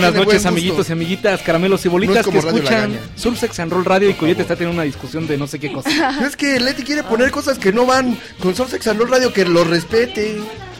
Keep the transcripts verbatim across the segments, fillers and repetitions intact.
buenas noches, amiguitos y amiguitas, caramelos y bolitas no que escuchan Surf Sex and Roll Radio. Y Coyote está teniendo una discusión de no sé qué cosa. Es que Leti quiere poner cosas que no van con Surf Sex and Roll Radio, que lo respete.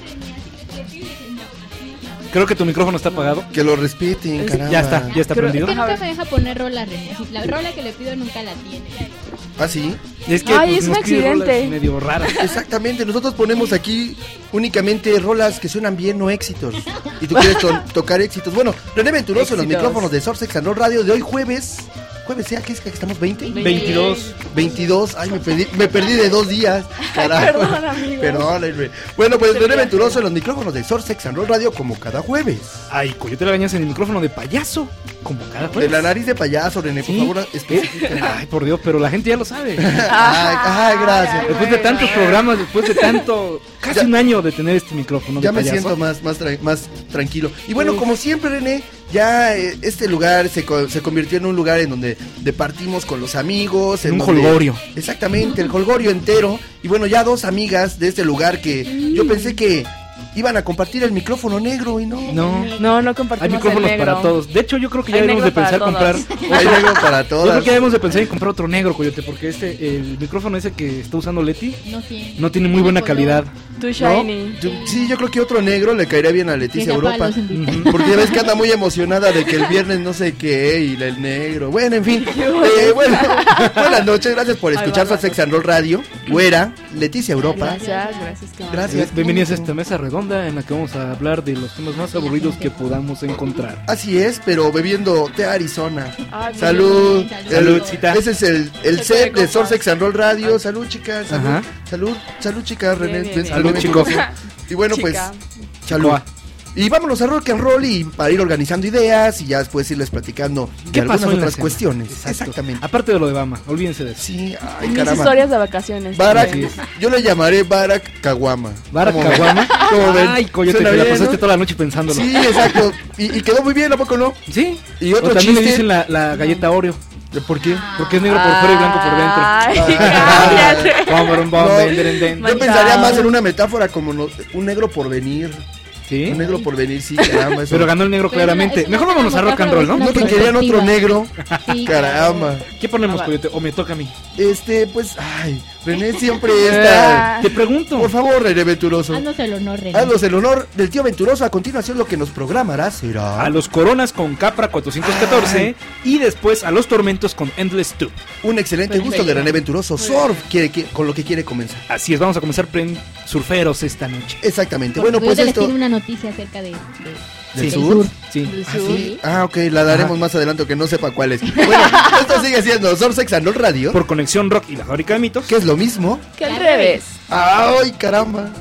Creo que tu micrófono está apagado. Que lo respeten, caramba. Ya está, ya está Creo, prendido. Es que nunca me deja poner rola, René. La rola que le pido nunca la tiene. ¿Ah, sí? Es que, Ay, pues, es un accidente. Medio rara. Exactamente, nosotros ponemos aquí únicamente rolas que suenan bien, no éxitos. Y tú quieres to- tocar éxitos. Bueno, René Venturoso en los micrófonos de Surf Sex and Roll Radio de hoy jueves. Jueves, ¿sea qué es que estamos? ¿veinte? veintidós. veintidós, ay, me perdí, me perdí de dos días. Carajo. Perdón, amigo. Perdónenme. Bueno, pues René Venturoso en los micrófonos de Surf Sex and Roll Radio como cada jueves. Ay, Coyote le bañas en el micrófono de payaso, como cada De jueves. la nariz de payaso, René, por ¿Sí? favor, especifica. Ay, por Dios, pero la gente ya lo sabe. Ay, ay, gracias. Después de tantos programas, después de tanto, casi Ya- un año de tener este micrófono de Ya me payaso. siento más, más, tra- más tranquilo. Y bueno, como siempre, René, ya eh, este lugar se, co- se convirtió en un lugar en donde departimos con los amigos. En un donde- holgorio. Exactamente, el holgorio entero. Y bueno, ya dos amigas de este lugar que yo pensé que iban a compartir el micrófono negro y no. No, No, no hay compartimos micrófonos el negro. para todos. De hecho, yo creo que ya Hay debemos de negro para pensar comprar. todos. Hay negro para Yo todas. creo que debemos de pensar en comprar otro negro, Coyote, porque este, el micrófono ese que está usando Leti, No tiene. no tiene muy buena color. calidad. Too ¿No? shiny. Yo- sí, yo creo que otro negro le caería bien a Leticia Que sepa Europa. los invitados. Ujú. Porque ya ves que anda muy emocionada de que el viernes no sé qué y el negro. Bueno, en fin. Eh, bueno, buenas noches, gracias por escuchar Ay, Sex and Roll Radio. Güera, Leticia Europa. Gracias, gracias. qué amable. Gracias. Bienvenidos a esta mesa redonda en la que vamos a hablar de los temas más aburridos que podamos encontrar. Así es, pero bebiendo té Arizona. Ay, Salud. Salud. Saludcita. Ese es el, el Se set puede de Source comprar. Sex and Roll Radio. Salud, chicas. Salud. Ajá. Salud, salud, chicas. Bien, René. bien, ven, bien. Salud, ven, chicos. ven. Y bueno, pues, Chica. salud. Chicoa. Y vámonos a rock and roll y para ir organizando ideas y ya después irles platicando de ¿Qué algunas pasó en la otras semana? cuestiones. Exacto. Exactamente. Aparte de lo de Bama, olvídense de eso. Sí, ay, Mis caramba. historias de vacaciones. Barak, Así es. yo le llamaré Barak Kawama. Barak ¿Cómo ven? Kawama. ¿Cómo ven? Ay, Coyote, Suena te la bien, pasaste ¿no? toda la noche pensándolo. Sí, exacto. Y, y quedó muy bien, ¿a poco no? ¿Sí? Y otro o también le chiste. dicen la, la galleta Oreo. ¿Por qué? Porque es negro por fuera y blanco por dentro. Ay, Ah. cállate. Bom, bom, bom, No. den, den, den. Yo Manchado. pensaría más en una metáfora como no- un negro por venir. ¿Sí? Un negro por venir, sí, caramba. Eso. Pero ganó el negro Pero claramente. es una- Mejor es una vámonos a rock and metáfora, roll, es ¿no? una No te querían otro negro. Sí, Caramba. ¿Qué ponemos, Ah, va. Coyote? ¿O me toca a mí? Este, pues, ay, René siempre está. Ah. Te pregunto. Por favor, René Venturoso. Haznos el honor, René. Haznos el honor del tío Venturoso. A continuación, lo que nos programará será A los Coronas con Capra cuatrocientos catorce y después a los Tormentos con Endless two. un excelente gusto de René Venturoso. Surf, quiere, que- con lo que quiere comenzar. Así es, vamos a comenzar pren- surferos esta noche. Exactamente. Porque Bueno, pues Coyote les esto. tiene una noticia acerca de, de- ¿Del del sur? Sí. Del Ah, sur. sí. Ah, ok, la daremos más adelante que no sepa cuál es. Bueno, esto sigue siendo Surf Sex and Roll Radio, Por Conexión Rock y la Fábrica de Mitos. que es lo mismo. Que al revés. ¡Ay, caramba!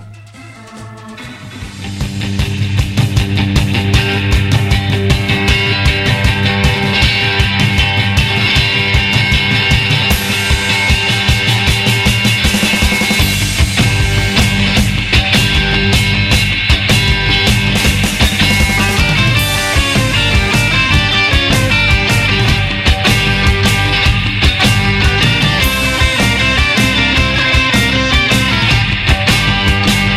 Thank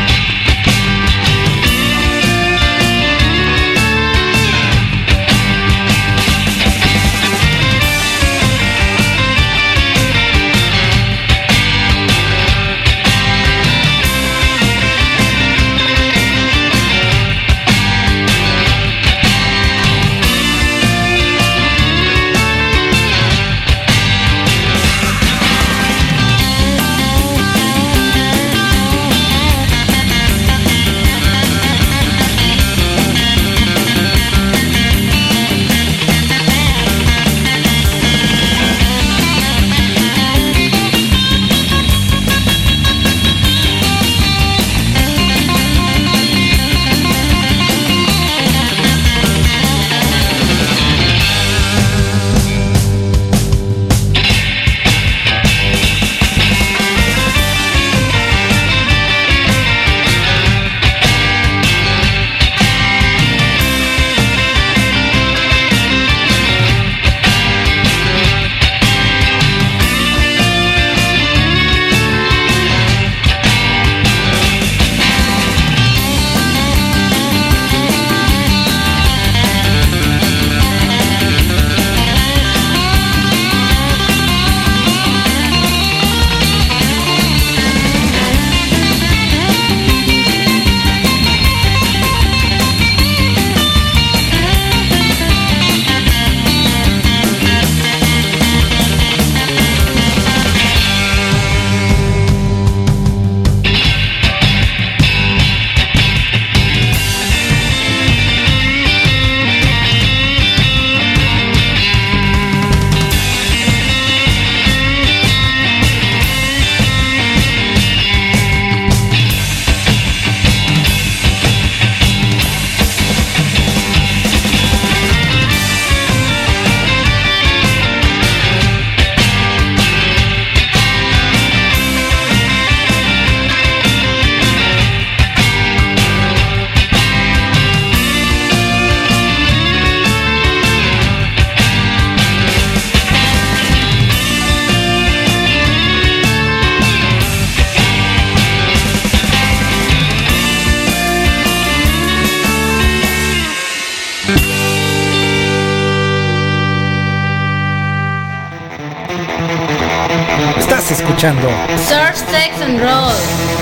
escuchando Surf, Sex and Roll.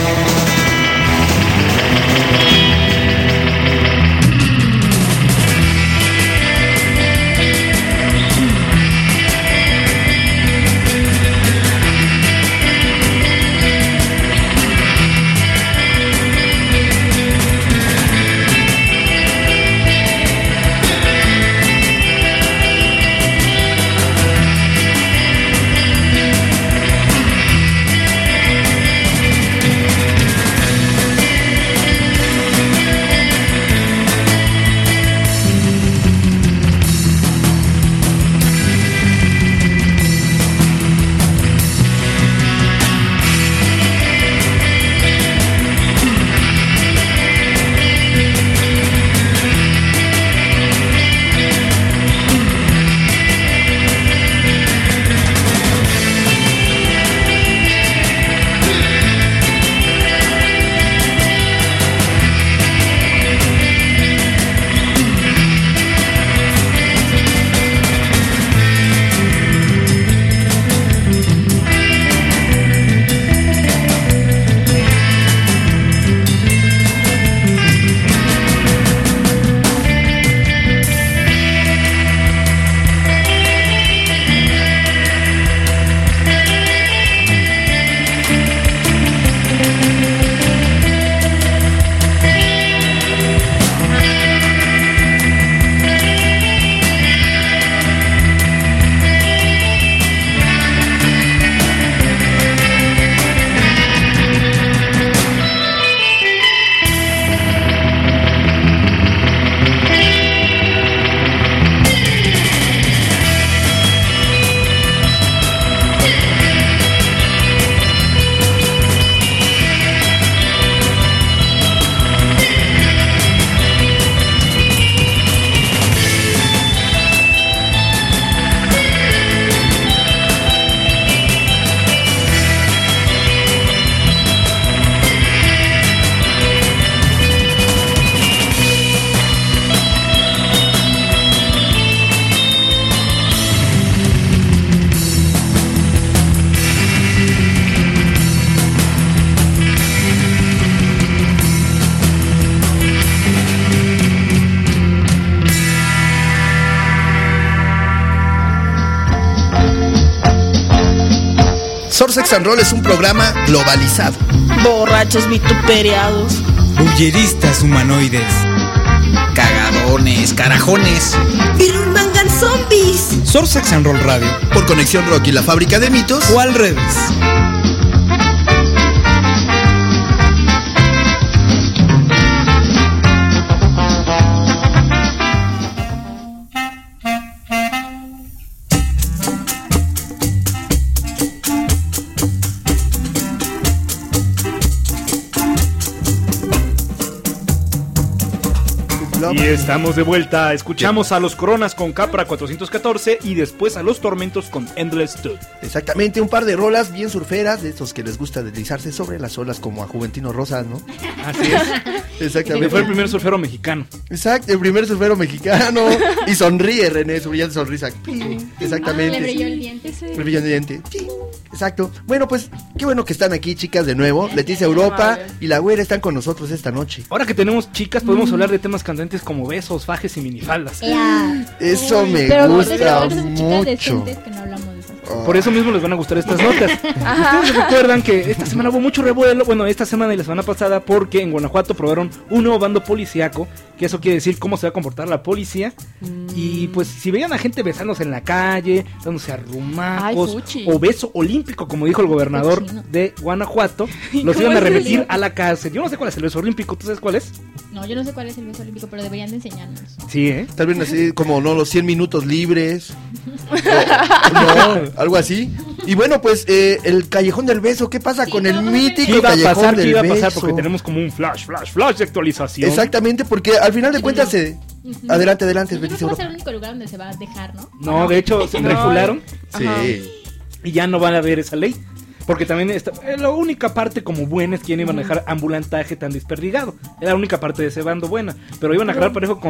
Surf, Sex and Roll es un programa globalizado. Borrachos vituperiados. Bulleristas humanoides. Cagadones, carajones. Birmangan zombies. Surf, Sex and Roll Radio. Por Conexión Rock y la Fábrica de Mitos. O al revés. Y estamos de vuelta, escuchamos a los Coronas con Capra cuatrocientos catorce y después a los Tormentos con Endless Tooth. Exactamente, un par de rolas bien surferas, de estos que les gusta deslizarse sobre las olas como a Juventino Rosas, ¿no? Así es. Exactamente. Fue el primer surfero mexicano. Exacto, el primer surfero mexicano. Y sonríe, René, su brillante sonrisa. Exactamente. Ah, le brilló el diente. Sí. Le brilló el diente. Exacto. Bueno, pues, qué bueno que están aquí, chicas, de nuevo. Leticia Europa y la güera están con nosotros esta noche. Ahora que tenemos chicas, podemos mm. hablar de temas candentes como besos, fajes y minifaldas. Yeah. Eso me Pero gusta mucho. Que no hablamos de esas cosas. Oh. Por eso mismo les van a gustar estas notas. Ustedes recuerdan que esta semana hubo mucho revuelo, bueno, esta semana y la semana pasada, porque en Guanajuato probaron un nuevo bando policíaco, que eso quiere decir cómo se va a comportar la policía. Mm. Y pues si veían a gente besándose en la calle, dándose arrumacos, Ay, o beso olímpico, como dijo el gobernador de Guanajuato, los iban a remitir a la cárcel. Yo no sé cuál es el beso olímpico, ¿tú sabes cuál es? No, yo no sé cuál es el beso olímpico, pero deberían de enseñarnos. Sí, ¿eh? Tal vez así como, no, los cien minutos libres. No, no, algo así. Y bueno, pues eh, el Callejón del Beso, ¿qué pasa sí, con el mítico ¿Qué Callejón pasar, del ¿qué iba a Beso? pasar? Porque tenemos como un flash, flash, flash de actualización. Exactamente, porque al final de cuentas se... Uh-huh. Adelante, adelante. No, no va a ser el único lugar donde se va a dejar, ¿no? No, de hecho, se regularon. Sí. Y ya no van a haber esa ley. Porque también está, la única parte como buena es que no iban a dejar ambulantaje tan desperdigado. Era la única parte de ese bando buena. Pero iban a agarrar parejo con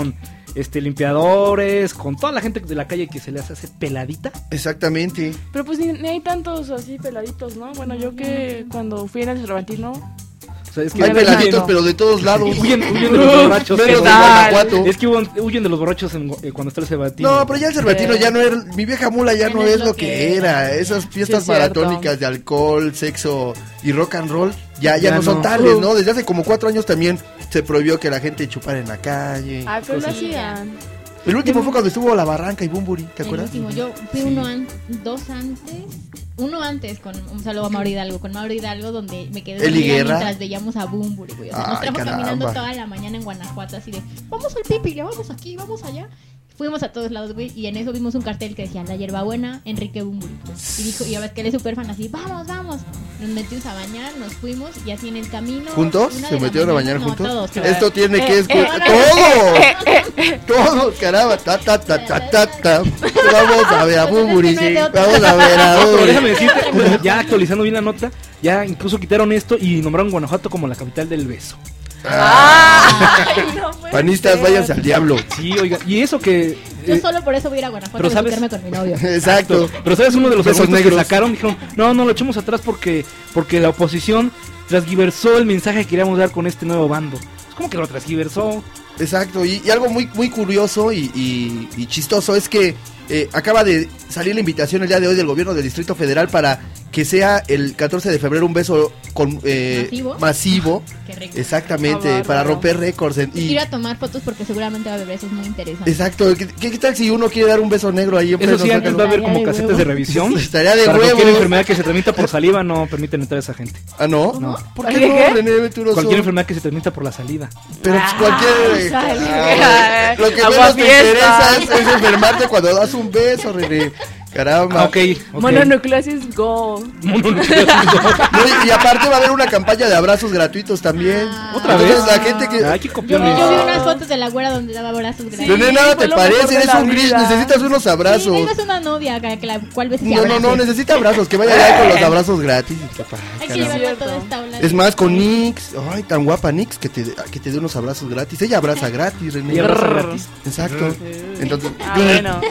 este limpiadores, con toda la gente de la calle que se les hace peladita. Exactamente. Pero pues ni, ni hay tantos así peladitos, ¿no? Bueno, yo que cuando fui en el Cervantino... O sea, es que Hay Huyen- peladitos, no. pero de todos lados. huyen, huyen de los borrachos. Menos pero- de Guanajuato. Es que huyen, huyen de los borrachos en- eh, cuando está el Cervantino. No, pero ya el Cervantino ya no era, mi vieja mula ya no es lo que era. Esas fiestas Sí, es cierto. maratónicas de alcohol, sexo y rock and roll ya, ya, Ya no son no. tales, Uh. ¿no? Desde hace como cuatro años también se prohibió que la gente chupara en la calle. Ah, pero lo cosas. hacían. El último fue cuando estuvo La Barranca y Bumburi, ¿te El acuerdas? último, yo fui uno an- dos antes, uno antes con un saludo a Mauro Hidalgo, con Mauro Hidalgo, donde me quedé Eli dormida Guerra. mientras veíamos a Bumburi, güey. O sea, nos Ay, trajo caramba. caminando toda la mañana en Guanajuato, así de, vamos al Pipile, vamos aquí, vamos allá. Fuimos a todos lados, güey, y en eso vimos un cartel que decía La Hierbabuena, Enrique Bumburi. Y dijo, y a ver que él es súper fan, así, vamos, vamos. Nos metimos a bañar, nos fuimos, y así en el camino. ¿Juntos? una ¿Se de la metieron a mañana- bañar no, juntos? todos, claro. Esto tiene Eh, que eh, escuchar. eh, ¡Todos! ¡Todos! Caramba. Ta, ta, ta, ta, ta, ta. Vamos a ver a Bumburi. Sí. Vamos a ver a No, pero déjame Bumburi. decirte, bueno, ya actualizando bien la nota, ya incluso quitaron esto y nombraron Guanajuato como la capital del beso. Ay, no puede Panistas, ser. váyanse al diablo. Sí, oiga, y eso que... Yo eh, solo por eso voy a ir a Guanajuato pero a ¿sabes? besuquearme con mi novio. Exacto. Pero ¿sabes? Uno de los Besos argumentos que negros. sacaron, dijeron, no, no, lo echamos atrás porque porque la oposición transgiversó el mensaje que queríamos dar con este nuevo bando. ¿Cómo que lo transgiversó? Exacto, y, y algo muy muy curioso y, y- y chistoso es que eh, acaba de salir la invitación el día de hoy del gobierno del Distrito Federal para que sea el catorce de febrero un beso con eh, ¿Masivo? masivo. Qué rico. Exactamente, Ah, bárbaro. para romper récords. en- y, Ir a tomar fotos porque seguramente va a haber besos muy interesantes. exacto, ¿qué, qué tal si uno quiere dar un beso negro ahí en Eso pleno sí, antes Zócalo? va a haber como Estaría de casetas huevo. de revisión. Estaría de Para cualquier huevos. enfermedad que se transmita por saliva no permiten entrar a esa gente. Ah, ¿no? No. ¿Por ¿Qué, qué no, qué? René Venturoso? Cualquier enfermedad que se transmita por la salida. Pero pues, cualquier... sale. Ah, lo que Agua menos te fiesta. interesa es, es enfermarte cuando das un beso, René. Caramba. Ah, ok, ok. Mononucleosis Go. Mononucleosis. No, y, y aparte va a haber una campaña de abrazos gratuitos también. Ah. ¿Otra Entonces, vez? la gente que... Ay, qué Yo, copiones. yo vi unas fotos de la güera donde daba abrazos grandes. René, nada fue te lo mejor parece, de eres la un gris, vida. necesitas unos Sí, abrazos. necesitas una novia que, que la cual veces se No, no, no, abrace. necesita abrazos, que vaya allá con los abrazos gratis. y que, pa- Hay que caramba. llevarla a Cierto. toda esta ola. Es más, con Nix, ay, tan guapa Nix, que te, que te dé unos abrazos gratis. Ella abraza gratis, René. Y abraza gratis. Exacto. Entonces, Ah, bueno.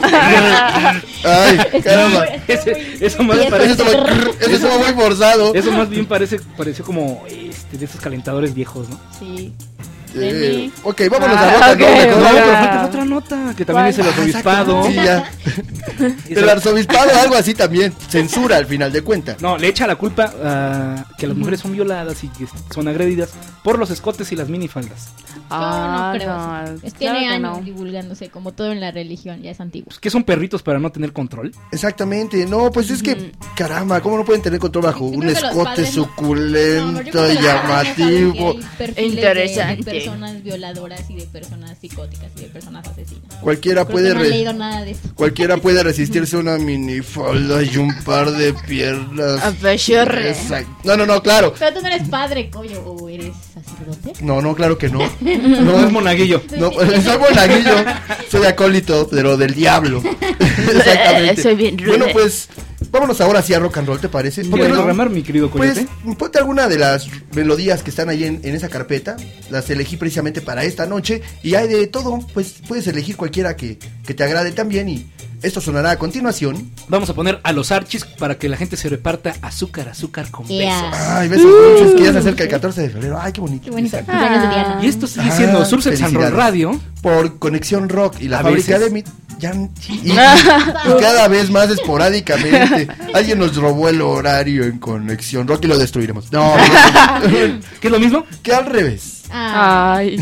ay, caramba. Ese- eso más Y eso parece Eso estuvo, eso estuvo muy forzado. Eso más bien parece pareció como este de esos calentadores viejos, ¿no? Sí. Eh, ok, vámonos Ah, a nota, ok, ¿no? Mejor. No, bueno. pero falta la otra nota, que también es el Ah, arzobispado. Sí, ya. El arzobispado, algo así también. Censura al final de cuentas. No, le echa la culpa a que las mujeres son violadas y que son agredidas por los escotes y las minifaldas. Yo Ah, no creo no, eso. Es- claro Tiene que años no. divulgándose, como todo en la religión, ya es antiguo. Pues, ¿qué son perritos para no tener control? Exactamente, no, pues es que, caramba, ¿cómo no pueden tener control bajo Yo un creo que los escote padres no- No, suculento pero yo creo que y los padres ya saben que llamativo? hay perfiles de- Interesante. De personas violadoras y de personas psicóticas y de personas asesinas. Cualquiera Creo puede que no he re- leído nada de esto. cualquiera puede resistirse a una minifalda y un par de piernas. A pechorre. Exacto. No, no, no, claro. Pero tú no eres padre, coño, o eres sacerdote. No, no, claro que no. No No, es monaguillo. no, soy monaguillo, soy acólito, pero del diablo. Exactamente. Soy bien rude. Bueno, pues, vámonos ahora sí a rock and roll, ¿te parece? ¿Por qué ¿Quieres no? derramar, mi querido Pues Coyote? ponte alguna de las melodías que están ahí en, en esa carpeta. Las elegí precisamente para esta noche. Y hay de todo. Pues puedes elegir cualquiera que, que te agrade también. Y esto sonará a continuación. Vamos a poner a los Archis para que la gente se reparta azúcar, azúcar con Yeah. besos. Ay, besos dulces que ya se acerca el catorce de febrero. Ay, qué bonito. Qué bonito. Exacto. Cumpleaños de Diana. Y esto sigue Ah, siendo Sursex and Roll felicidades. Radio. Por Conexión Rock y la A fábrica veces. de mi... Ya, y, y cada vez más esporádicamente. Alguien nos robó el horario en Conexión Rock y lo destruiremos. No, no, ¿Qué es lo mismo? que al revés. Ah, Ay.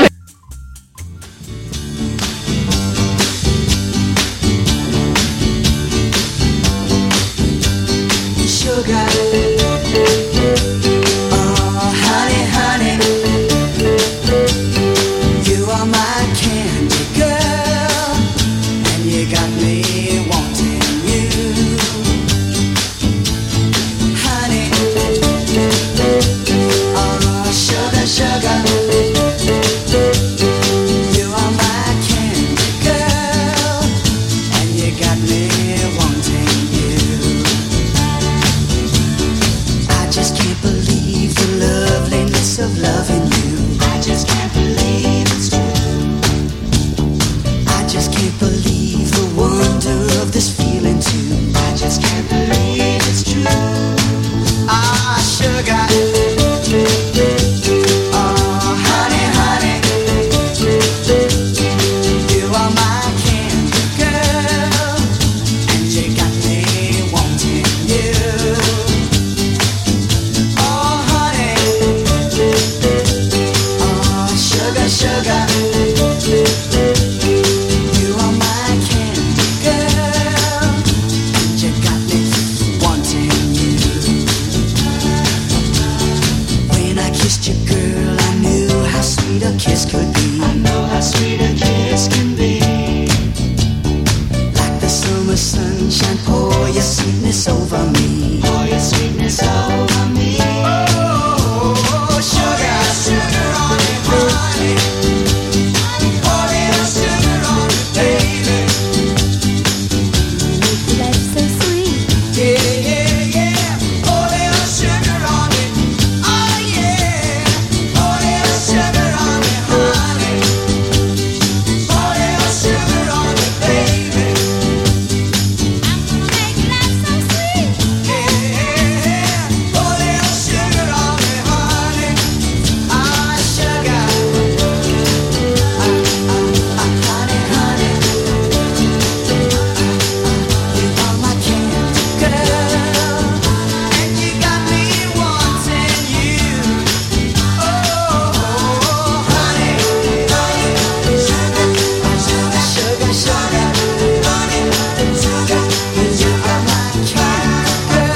Sugar, oh honey, honey, you are my candy girl, and you got me wanting you, honey, oh sugar, sugar, sunshine, pour your sweetness over me. Pour your sweetness over me. Oh, sugar, sugar on me, honey. Pour little sugar on me, baby. Make life so sweet. Yeah, yeah, yeah. Pour little sugar on me. Oh, yeah. Pour little sugar on me, honey. Pour little sugar on me, baby. Make life so sweet. Yeah, pour little sugar on me, honey. Ah, sugar. Ah, ah, ah, honey, honey. You are my candy girl, and you got me wanting you. Oh, honey, honey, sugar, sugar, sugar, sugar, honey, sugar, you are my candy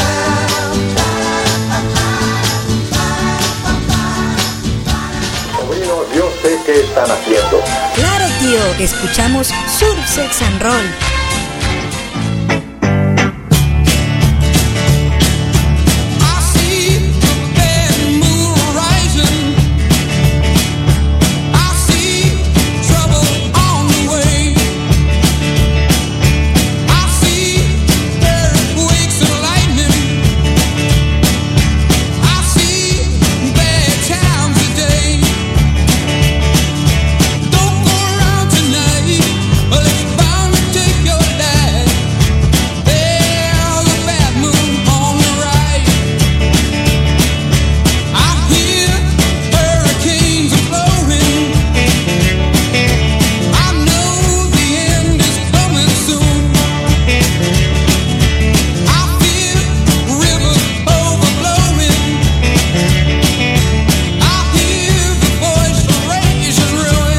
Sobrinos, yo sé qué están haciendo. Claro, tío, escuchamos Surf Sex and Roll. I see the bad moon rising. I see trouble on the way. I see earthquakes and lightning. I see bad times today. Don't go around tonight, or it's bound to take your life. There's a bad moon on the right. I hear hurricanes are blowing. I know the end is coming soon. I feel rivers overflowing. I hear the voice of rage and ruin.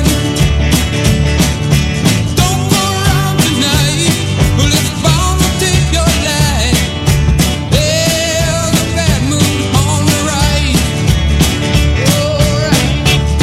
Don't go around tonight, well it's bound to take your life. There's a bad moon on the right. Alright.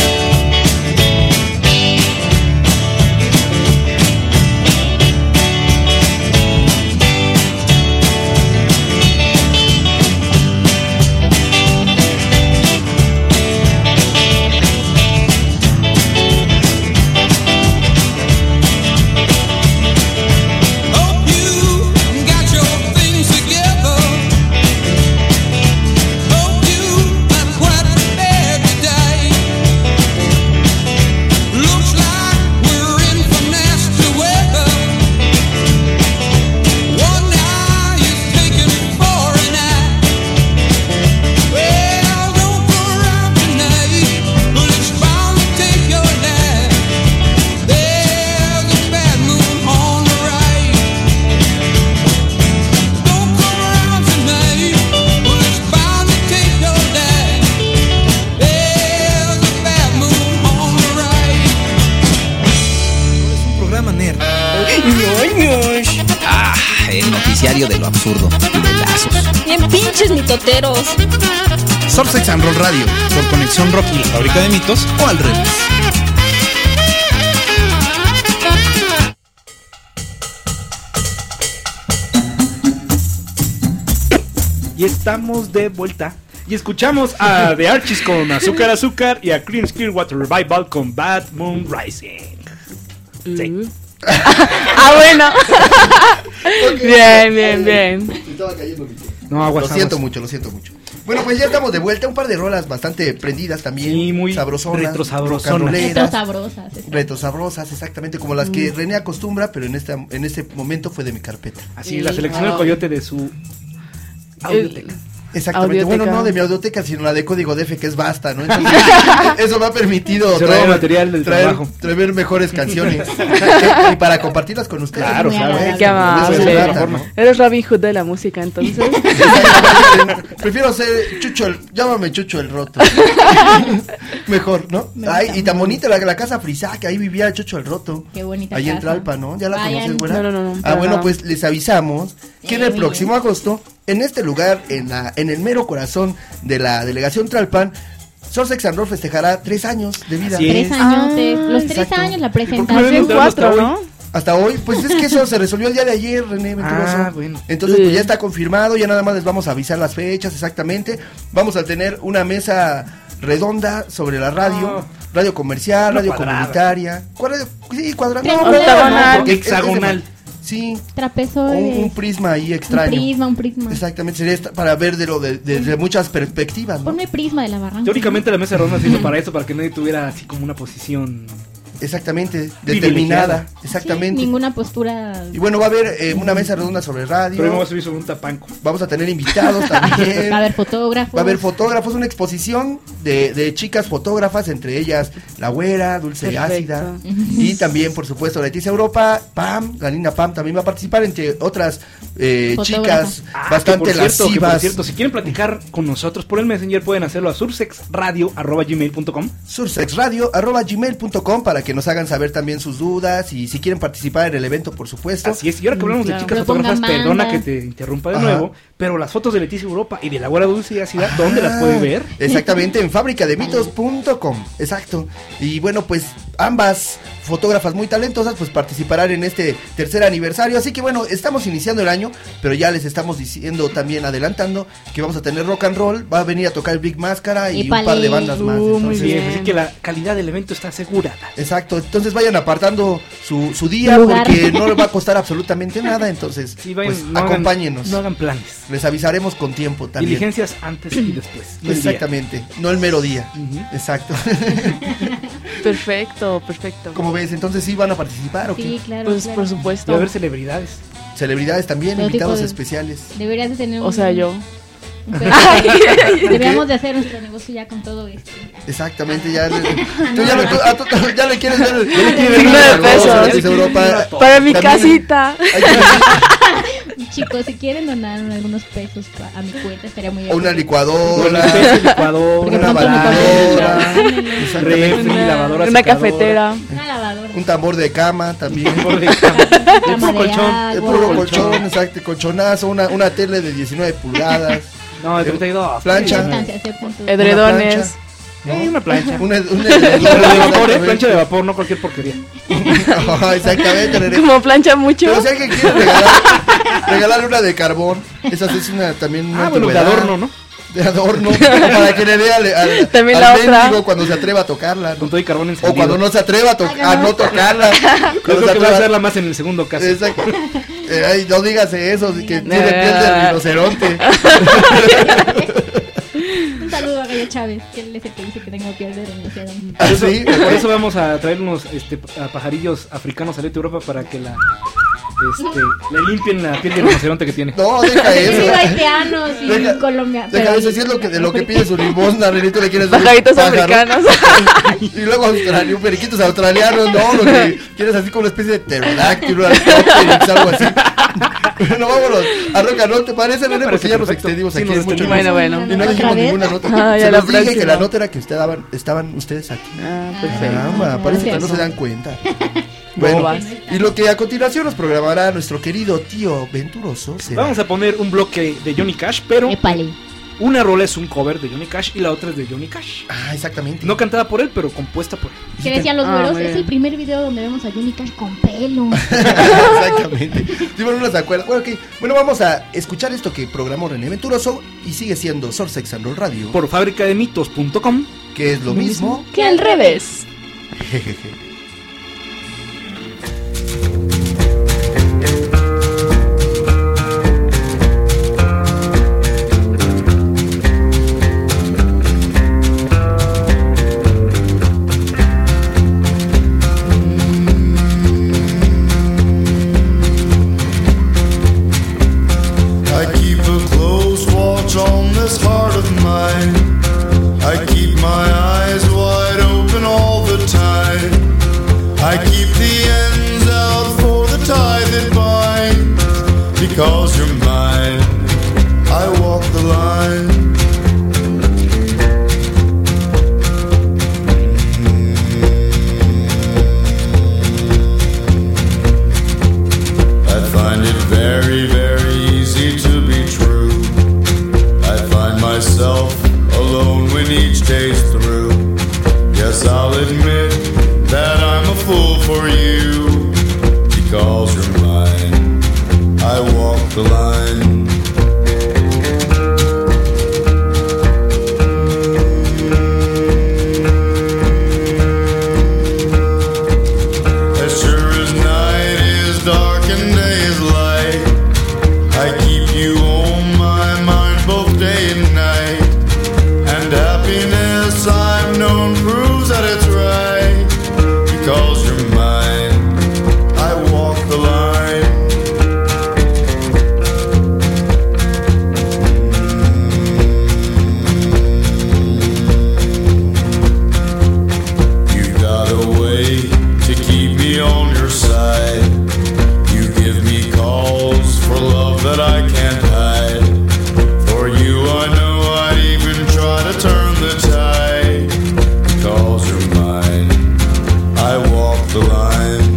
Hope you got your things together. Hope you are quite prepared to die. Looks like we're in for nasty weather. One eye is taken for an eye. Well, don't go around tonight, but it's bound to take your life. There's a bad moon on the right. Don't come around tonight, but it's bound to take your life. There's a bad moon on the right. Es un programa nerd. Ah, el noticiario de lo absurdo. Pelazos. Bien pinches mitoteros. Surf Sex and Roll Radio. Por Conexión Rock y la Fábrica de Mitos. O al revés. Y estamos de vuelta. Y escuchamos a The Archies con Azúcar Azúcar y a Cream Clearwater Revival con Bad Moon Rising. Sí. Ah, bueno. Bien, bien, bien. Me estaba cayendo mi- No, aguas, Lo siento aguas. mucho, lo siento mucho. Bueno, pues ya estamos de vuelta. Un par de rolas bastante prendidas también. Sí, muy sabrosonas. retrosabrosonas. rocanroleras. Retro sabrosas. exacto. Retos sabrosas, exactamente como las que René acostumbra, pero en este, en este momento fue de mi carpeta. Así, la selección del coyote de su audioteca. Exactamente, Audioteca. bueno, no de mi audioteca, sino la de código D F, que es basta, ¿no? Entonces, eso me ha permitido Se roba material del traer, trabajo. traer mejores canciones y para compartirlas con ustedes. Claro, Muy claro. agradable. Qué amable. Eso se trata, ¿no? Eres Robin Hood de la música, entonces. Exactamente. Prefiero ser Chucho, el, llámame Chucho el Roto. Mejor, ¿no? Me Ay, gusta y tan mucho. bonita la, la casa Frisa, que ahí vivía Chucho el Roto. Qué bonita Ahí en casa. Tlalpan, ¿no? ¿Ya la Vayan. conoces, güera? No, no, no, no. Ah, bueno, Ajá. pues les avisamos que en el Eh, próximo agosto, en este lugar, en la en el mero corazón de la delegación Tlalpan, Surf Sex and Roll festejará tres años de vida. Así es. Tres años, de- Ah, los tres exacto. años la ¿Y por qué no presentación. entramos hasta Cuatro, hoy? ¿no? Hasta hoy, pues es que eso se resolvió el día de ayer, René Venturoso. Ah, bueno. Entonces, pues ya está confirmado, ya nada más les vamos a avisar las fechas exactamente. Vamos a tener una mesa redonda sobre la radio, Oh. radio comercial, Una radio cuadrada. comunitaria. ¿Cuál? Sí, cuadrada. No, Octagonal. no, porque es- Hexagonal. es de- Sí, Trapezoides. un, un prisma ahí extraño. Un prisma, un prisma. Exactamente, sería esta- para ver de lo de, de- de muchas perspectivas, ¿no? Ponme prisma de la barranca. Teóricamente la mesa redonda se hizo para eso, para que nadie tuviera así como una posición. Exactamente, Privilegiada. determinada, Sí, exactamente. ninguna postura. Y bueno, va a haber eh, una mesa redonda sobre radio. Pero vamos a subir sobre un tapanco. Vamos a tener invitados también. Va a haber fotógrafos. Va a haber fotógrafos, una exposición de, de chicas fotógrafas, entre ellas La Güera, Dulce Perfecto. Ácida, y también, por supuesto, Leticia Europa, Pam, la linda Pam también va a participar, entre otras eh, Fotógrafas. chicas Ah, bastante que por cierto, que por lascivas. cierto, si quieren platicar con nosotros por el Messenger, pueden hacerlo a sursexradio arroba gmail punto com. sursexradio arroba gmail punto com para que nos hagan saber también sus dudas y si quieren participar en el evento, por supuesto. Así es, y ahora que hablamos Claro. de chicas Propongan fotógrafas, perdona banda. que te interrumpa de Ajá. nuevo, pero las fotos de Leticia Europa y de la Güera Dulce y Ácida, ¿dónde las puede ver? Exactamente, en fábrica de mitos punto com. Exacto. Y bueno, pues ambas fotógrafas muy talentosas pues participarán en este tercer aniversario. Así que bueno, estamos iniciando el año, pero ya les estamos diciendo también, adelantando, que vamos a tener rock and roll. Va a venir a tocar el Big Máscara y Épale. un par de bandas más. Uh, muy Entonces, bien. Así que la calidad del evento está asegurada. exacto, entonces vayan apartando su, su día Lugar. porque no les va a costar absolutamente nada. Entonces, Sí, vayan, pues no hagan- acompáñenos. no hagan planes. Les avisaremos con tiempo también. Diligencias antes y después. no el día. Exactamente, no el mero día. Ujú. Exacto. Perfecto, perfecto. ¿Cómo ves? Entonces, ¿sí van a participar o qué? Sí, claro. Pues claro. por Y supuesto. va a haber celebridades. Celebridades también, Todo invitados tipo de- especiales. Deberías de tener un. O sea, yo. un pedo. Deberíamos de hacer nuestro negocio ya con todo esto. Exactamente, ya le, tú ya, le, tú- a- tú- ya le quieres ver el Ya le quiere signo ver de el peso. Europa, Ya le quiere Europa. ver todo. Para mi También- casita. Hay que- Chicos, si quieren donar algunos pesos pa- a mi cuenta, estaría muy o una bien. licuadora, licuadora, Porque una pronto me baladora, toca- exactamente, refri, Una, lavadora, una secadora, cafetera. Una lavadora. un tambor de cama también, tambor de cama, el Cama puro de colchón. agua. el puro Colchón. colchón, exacto, colchonazo, una, una tele de diecinueve pulgadas, No, de treinta y dos. Plancha. Distancia, ese punto. Edredones. Eh, una plancha. una, una, Pero de vapor, eh, exactamente. plancha de vapor, no cualquier porquería. Exactamente, René. Como plancha mucho. Pero si alguien quiere regalar, regalarle una de carbón, esa es una también una Ah, bueno, de antigüedad. adorno, ¿no? De adorno, para que le dé al, al, También al la otra. mendigo cuando se atreva a tocarla, ¿no? Con todo y carbón encendido. O cuando no se atreva a, to- Ay, a no. no tocarla. Yo Cuando creo se que va a atreva- hacerla más en el segundo caso. Exacto. Eh, ay, no digas eso, que tiene piel de Ah. rinoceronte. Un saludo a Gallo Chávez, que él es el que dice que tengo piel de rinoceronte. ¿Ah, Por eso, sí? por eso vamos a traer unos este, a pajarillos africanos a Leti Europa para que la este, le limpien la piel de rinoceronte que tiene. No, deja Sí, eso. haitianos y Deja- colombianos. Deja eso, si es lo que, de lo que pide su limosna, Renito, le quieres dar un Pajaritos pájaro. africanos. Y luego australianos, periquitos australianos, no, lo que quieres así como una especie de pterodáctilo, arqueópteryx, algo así. Bueno, vámonos a rock and roll, ¿te parece, René? parece Porque ya nos perfecto. extendimos Sí, aquí nos mucho. extendimos. Bueno, bueno. Y no ¿Otra dijimos vez? ninguna nota. Ah, ya Se la los dije que próxima. la nota era que estaban, estaban ustedes aquí. Ah, perfecto. Caramba, parece que no Eso. se dan cuenta. Bueno, Bobas. y lo que a continuación nos programará nuestro querido tío Venturoso será... Vamos a poner un bloque de Johnny Cash, pero Épale. una rola es un cover de Johnny Cash y la otra es de Johnny Cash. Ah, exactamente. No cantada por él, pero compuesta por él. ¿Qué decían los Ah, güeros? muy Es bien. el primer video donde vemos a Johnny Cash con pelo. Exactamente. Sí, bueno, no se acuerdan. Bueno, ok. Bueno, vamos a escuchar esto que programó René Venturoso y sigue siendo Source Sex and Roll Radio, Por fábrica de mitos punto com. que es lo mismo. Que al revés. Jejeje. I keep a close watch on this heart of mine. I keep my eyes wide open all the time. line. As sure as night is dark and day is light, I keep you on my mind both day and night. And happiness I've known proves that it's right. Because you're mine, I walk the line. You got a way to keep me on your side. You give me calls for love that I can't hide. For you I know I'd even try to turn the tide. Because you're mine, I walk the line.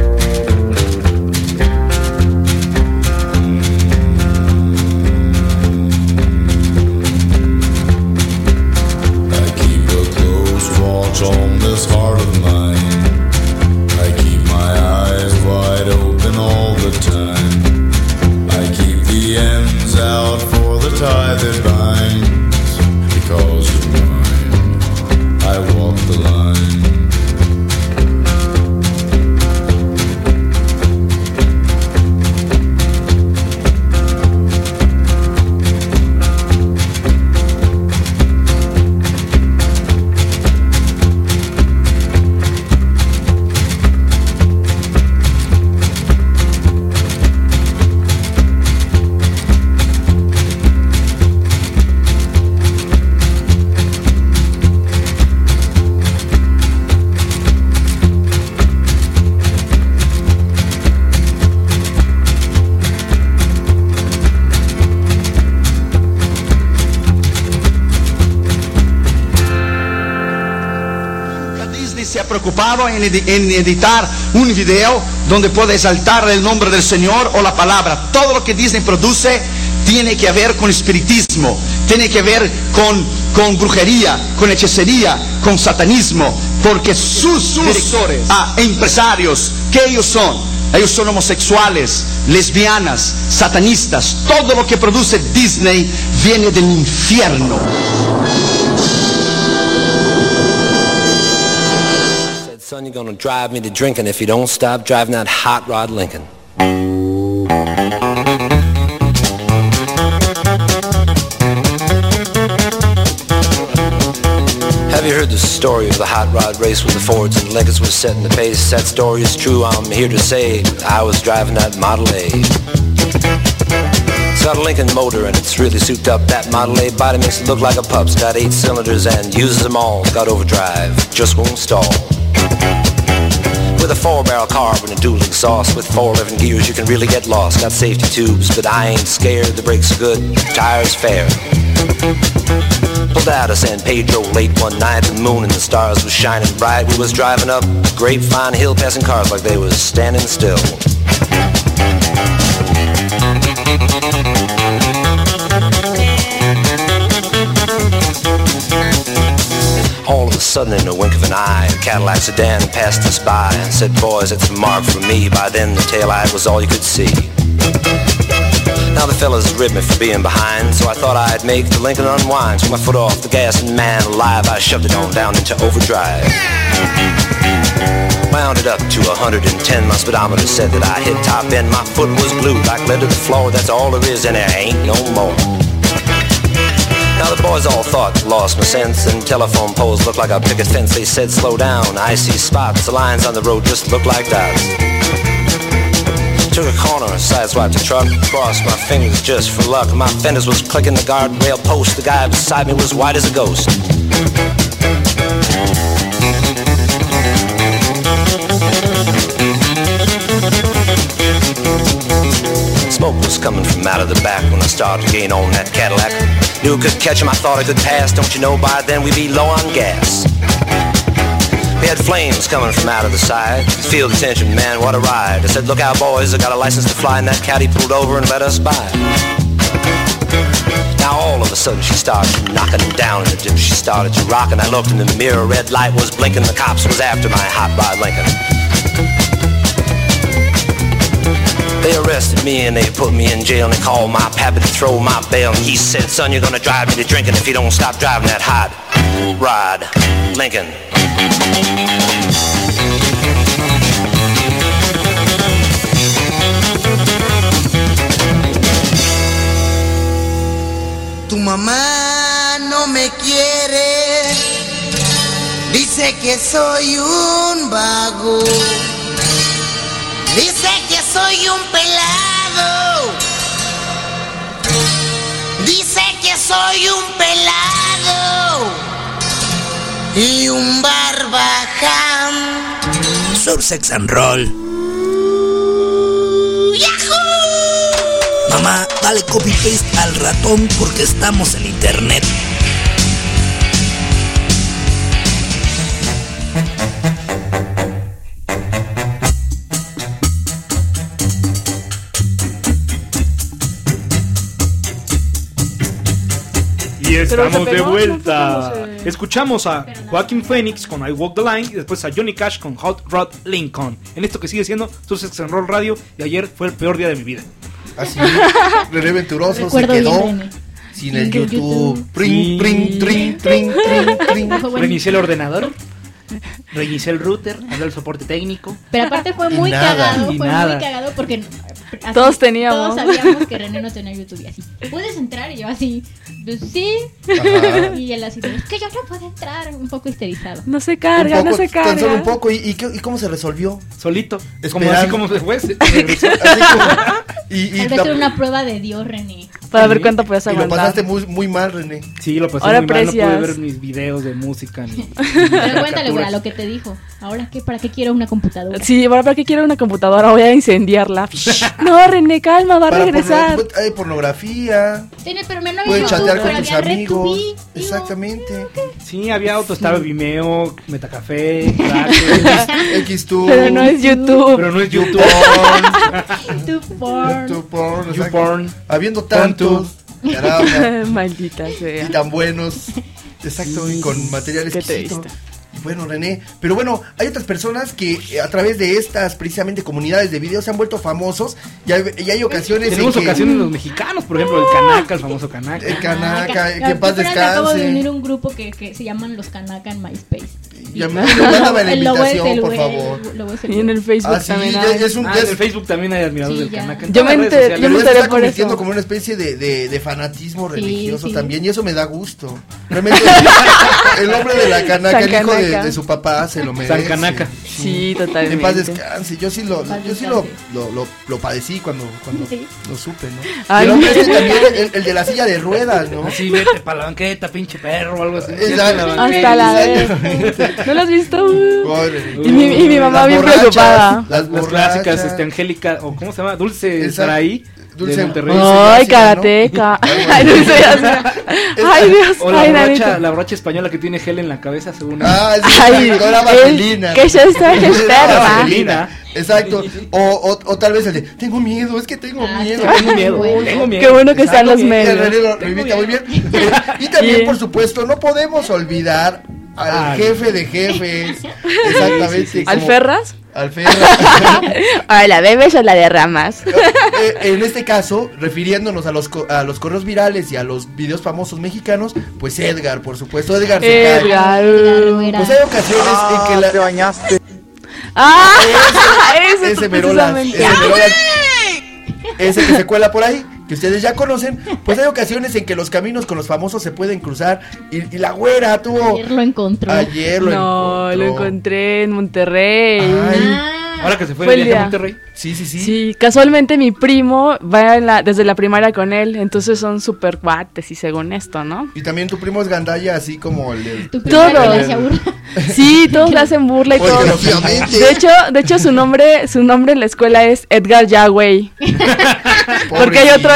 I keep a close watch on this heart of mine. I keep my eyes wide open all the time. I keep the ends out for the tie that binds. Because you're mine, I walk the line. Se ha preocupado en, edi- en editar un video donde puede exaltar el nombre del Señor o la palabra. Todo lo que Disney produce tiene que ver con espiritismo, tiene que ver con, con brujería, con hechicería, con satanismo, porque sus, sus directores, ah, empresarios, ¿qué ellos son? Ellos son homosexuales, lesbianas, satanistas. Todo lo que produce Disney viene del infierno. Son, you're gonna drive me to drinking if you don't stop driving that hot rod Lincoln. Have you heard the story of the hot rod race with the Fords and Lincolns was setting the pace? That story is true, I'm here to say I was driving that Model A. It's got a Lincoln motor and it's really souped up. That Model A body makes it look like a pup's. Got eight cylinders and uses them all. Got overdrive, just won't stall. With a four-barrel carb and a dual exhaust, with four eleven gears you can really get lost. Got safety tubes, but I ain't scared. The brakes are good, tires fair. Pulled out of San Pedro late one night. The moon and the stars was shining bright. We was driving up Grapevine Hill, passing cars like they was standing still. All of a sudden, in a wink of an eye, a Cadillac sedan passed us by and said, boys, it's a mark for me. By then, the taillight was all you could see. Now the fellas ribbed me for being behind, so I thought I'd make the Lincoln unwind. Took my foot off the gas and man alive, I shoved it on down into overdrive. Wound it up to one hundred ten, my speedometer said that I hit top end. My foot was glued like lead to the floor, that's all there is and there ain't no more. Now the boys all thought lost my sense, and telephone poles looked like a picket fence. They said slow down, I see spots, the lines on the road just look like dots. Took a corner, sideswiped the truck, crossed my fingers just for luck. My fenders was clicking the guardrail post, the guy beside me was white as a ghost. Smoke was coming from out of the back when I started to gain on that Cadillac. Knew I could catch him, I thought I could pass. Don't you know by then we'd be low on gas. We had flames coming from out of the side. Feel the tension, man, what a ride. I said, look out boys, I got a license to fly. And that caddy pulled over and let us by. Now all of a sudden she started knocking down in the dip. She started to rock and I looked in the mirror. Red light was blinking, the cops was after my hot rod Lincoln. They arrested me and they put me in jail and they called my pappy to throw my bail. And he said, son, you're gonna drive me to drinking if you don't stop driving that hot rod, Lincoln. Tu mamá no me quiere, dice que soy un vago, dice que soy un pelado, dice que soy un pelado y un barbaján. Sursex and Roll. ¡Yahoo! Mamá, dale copy paste al ratón porque estamos en internet. Y estamos Pero se de pegó, vuelta. no sé cómo se- Escuchamos a Joaquin Phoenix con I Walk the Line y después a Johnny Cash con Hot Rod Lincoln. En esto que sigue siendo Sussex and Roll Radio y ayer fue el peor día de mi vida. Así, René Venturoso se Recuerdo quedó bien, René. sin el Sin YouTube. YouTube. Pring, Sí. pring, tring, tring, tring, tring. Bueno, Reinicié el ordenador, reinicié el router, hablé del soporte técnico. Pero aparte fue Y muy nada. cagado, Y fue nada. muy cagado porque así, Todos teníamos. Todos sabíamos que René no tenía YouTube y así. ¿Puedes entrar? Y yo así, pues sí. Ajá. Y él así, es que yo no puedo entrar, un poco histerizado. No se Un carga, poco, no se carga. tan solo un poco. ¿Y, y, qué- y cómo se resolvió? Solito. Esperando. Como así como se fue, se regresó. Así como, y, y, Tal vez la- era una prueba de Dios, René. Para ver cuánto podías y lo aguantar. pasaste muy, muy mal, René. Sí, lo pasé Ahora muy mal, no pude aprecias. ver mis videos de música ni Pero cuéntale, caricaturas. güey, lo que te dijo. Ahora, ¿qué? ¿Para qué quiero una computadora? Sí, ahora para qué quiero una computadora, voy a incendiarla. No, René, calma, va a Para regresar. porno- hay pornografía. Tiene, pero no había Puedes YouTube, chatear con pero tus había amigos. Red to Be. Digo, Exactamente. Sí, había auto, estaba Vimeo, Metacafé, Crackle, X dos. Pero no es YouTube. pero no es YouTube. YouTube porn. YouTube porn, exacto. YouPorn. Habiendo tantos. Caramba. Maldita Y sea. tan buenos. Exacto, y con material Qué exquisito. triste. Bueno, René, pero bueno, hay otras personas que eh, a través de estas precisamente comunidades de videos se han vuelto famosos y hay, y hay ocasiones Tenemos en que ocasiones los mexicanos, por ejemplo, el Kanaka, el famoso Kanaka. el Kanaka, Ah, que en paz espera, me acabo de unir descanse. un grupo que, que se llaman los Kanaka en MySpace. Y a mí mándame la El logo es invitación, el por güey, favor. el logo es el Y en el Facebook Ah, sí, también ya- hay. es un Ah, ya en es- el Facebook también hay admiradores Sí, del ya. Kanaka. en Yo todas me las redes enteré- sociales. yo me Pero ya se enteré está por convirtiendo eso. como una especie de, de, de fanatismo Sí, religioso sí. también, y eso me da gusto. Realmente, el nombre de la Kanaka, San el hijo de, Kanaka. de su papá, se lo merece. San Kanaka. Sí, totalmente. En paz descanse. Yo sí lo, Paz yo sí lo, descanse. lo, lo, lo padecí cuando, cuando Sí. lo supe, ¿no? Ay. Pero hombre, este también, el, el de la silla de ruedas, ¿no? Así, vete para la banqueta, pinche perro o algo así. Exacto. Vete a la banqueta. Hasta la Exacto. vez. ¿No lo has visto? Pobre. Y mi, y mi mamá Las bien borrachas, preocupada. Las, Las borrachas. clásicas, este, Angélica, o ¿cómo se llama? Dulce Exacto. Saraí. Dulce- De Monterrey. Dulce Ay, García, ¿no? karateca. Ay, Dulce García. Ay, Dios. O la Ay, borracha, nanito. la borracha española que tiene gel en la cabeza, según Ah, sí, Ay, era él- vaselina. que yo soy Era esperma. vaselina. Exacto. O, o, o tal vez el de, tengo miedo, es que tengo Ah, miedo. sí. Tengo miedo, Bueno. tengo miedo. Qué bueno que están los El medios. René lo remite muy bien. Y también, Sí. por supuesto, no podemos olvidar al Ay. jefe de jefes. Exactamente. ¿Al como- Ferras? Al Ferras. Ay, la bebes o la derramas. Eh, en este caso, refiriéndonos a los, co- a los correos virales y a los videos famosos mexicanos, pues Edgar, por supuesto, Edgar se cae. Edgar. Pues hay ocasiones en que la... Te bañaste. Ah, ese, ese, Merolas, precisamente. ese Merolas, ese que se cuela por ahí, que ustedes ya conocen, pues hay ocasiones en que los caminos con los famosos se pueden cruzar y, y la güera tuvo... Ayer lo encontró. Ayer lo No, lo encontró. encontré en Monterrey. Ay, Ah, Ahora que se fue, Fue de el viaje a día. Monterrey. sí, sí, sí. Sí, casualmente mi primo va en la, desde la primaria con él, entonces son super cuates y según esto, ¿no? Y también tu primo es gandalla, así como el del... tu prima Todos. que le hacía burla. Sí, todos le hacen burla y Porque todo. obviamente. De hecho, de hecho su nombre, su nombre en la escuela es Edgar Yahweh. Porque hay otro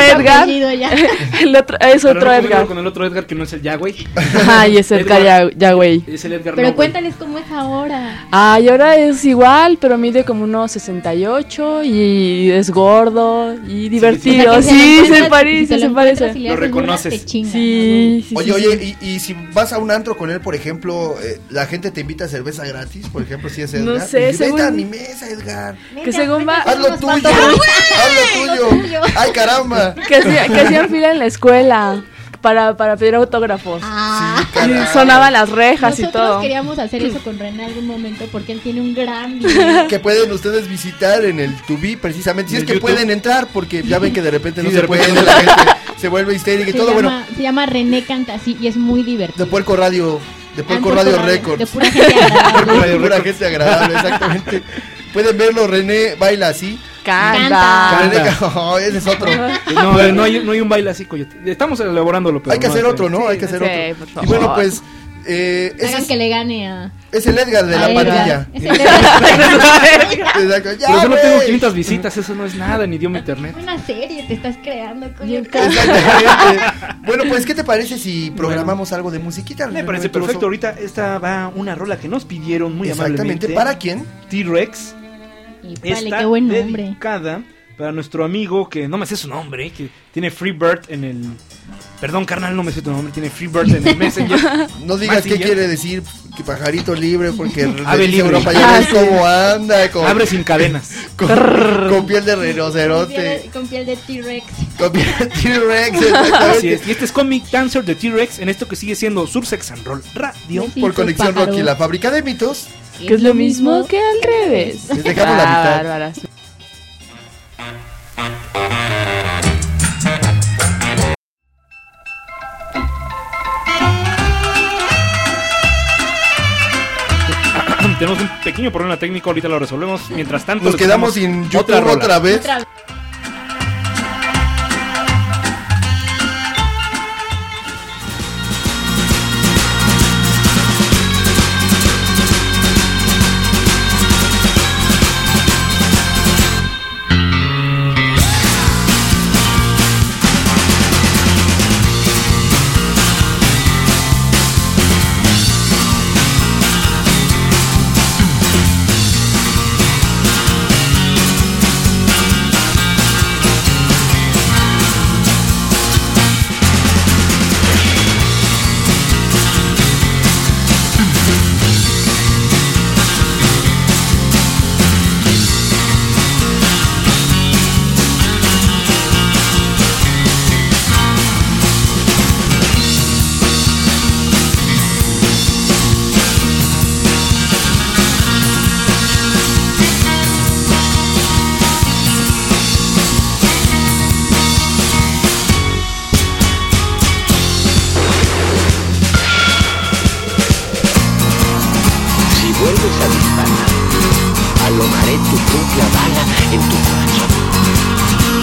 Edgar. Ya. El otro, es Pero otro no Edgar. con el otro Edgar que no es el Yahweh. Ay, es Edgar ya, ya, güey. Es el Edgar Pero no, cuéntales cómo es ahora. Ay, ahora es igual, pero mide como unos sesenta y ocho y es gordo y divertido. O sea, que Sí, lo se encuentras- parece, si se lo parece. encuentras y le Lo haces burla, reconoces. te chingan, Sí, sí, Oye, sí, oye, sí. y, y si vas a un antro con él, por ejemplo, eh, la gente te invita a cerveza gratis, por ejemplo, si es Edgar. No sé, Y, vete a según- mi mesa, Edgar. Que según va... Haz lo tuyo, haz lo tuyo. Ay, caramba. Que hacía- que hacían fila en la escuela para, para pedir autógrafos. Ah. Y sonaban las rejas y Nosotros todo. queríamos hacer eso con René en algún momento porque él tiene un gran video. Que pueden ustedes visitar en el Tubi, precisamente. Si En es que YouTube. pueden entrar, porque ya ven que de repente no Sí, se de puede, repente la gente se vuelve histérica y Se todo. llama, Bueno, se llama René Canta así y es muy divertido. de Puerco Radio, de Puerco Ah, Radio Puerco Radio, Records. de pura gente agradable. De pura gente agradable, exactamente. Pueden verlo, René baila así. Canta. René, oh, ese es otro. No, eh, no, hay, no hay un baile así, Coyote. Estamos elaborándolo, pero Hay que no, hacer este- otro, ¿no? Hay que hacer Sí, otro. por Y favor. bueno, pues eh, ese Hagan es, que le gane a... es el Edgar de a la Edgar. pandilla. Es el Edgar. Exacto. Ya, Pero yo no tengo güey. quinientas visitas, eso no es nada, ni idioma internet. Una serie te estás creando, coño. Exactamente. Bueno, pues, ¿qué te parece si programamos algo de musiquita? Me parece René perfecto. Veturoso? Ahorita esta va una rola que nos pidieron muy Exactamente. amablemente. ¿Para quién? T-Rex. Y vale, Está qué buen nombre. dedicada para nuestro amigo que no me sé su nombre, que tiene Freebird en el... Perdón, carnal, no me sé tu nombre, tiene Freebird en el Messenger. No digas qué Messenger. quiere decir que pajarito libre, porque Ave de libre. Europa ya Ah, ves sí. cómo anda. Con, Abre sin cadenas. con, con piel de Con piel rinoceronte. de- Con piel de T-Rex. Con piel de T-Rex, Así exactamente. es. Y este es Comic Dancer de T-Rex en esto que sigue siendo Sursex and Roll Radio. Sí, Por sus Conexión pájaros. Rocky, la fábrica de mitos. Que es lo mismo que al revés. Les dejamos la mitad. Bárbaras. Tenemos un pequeño problema técnico, ahorita lo resolvemos. Mientras tanto, Nos les quedamos dejamos sin YouTube rola. otra vez. Otra vez. Si vuelves a disparar, alojaré tu propia bala en tu corazón.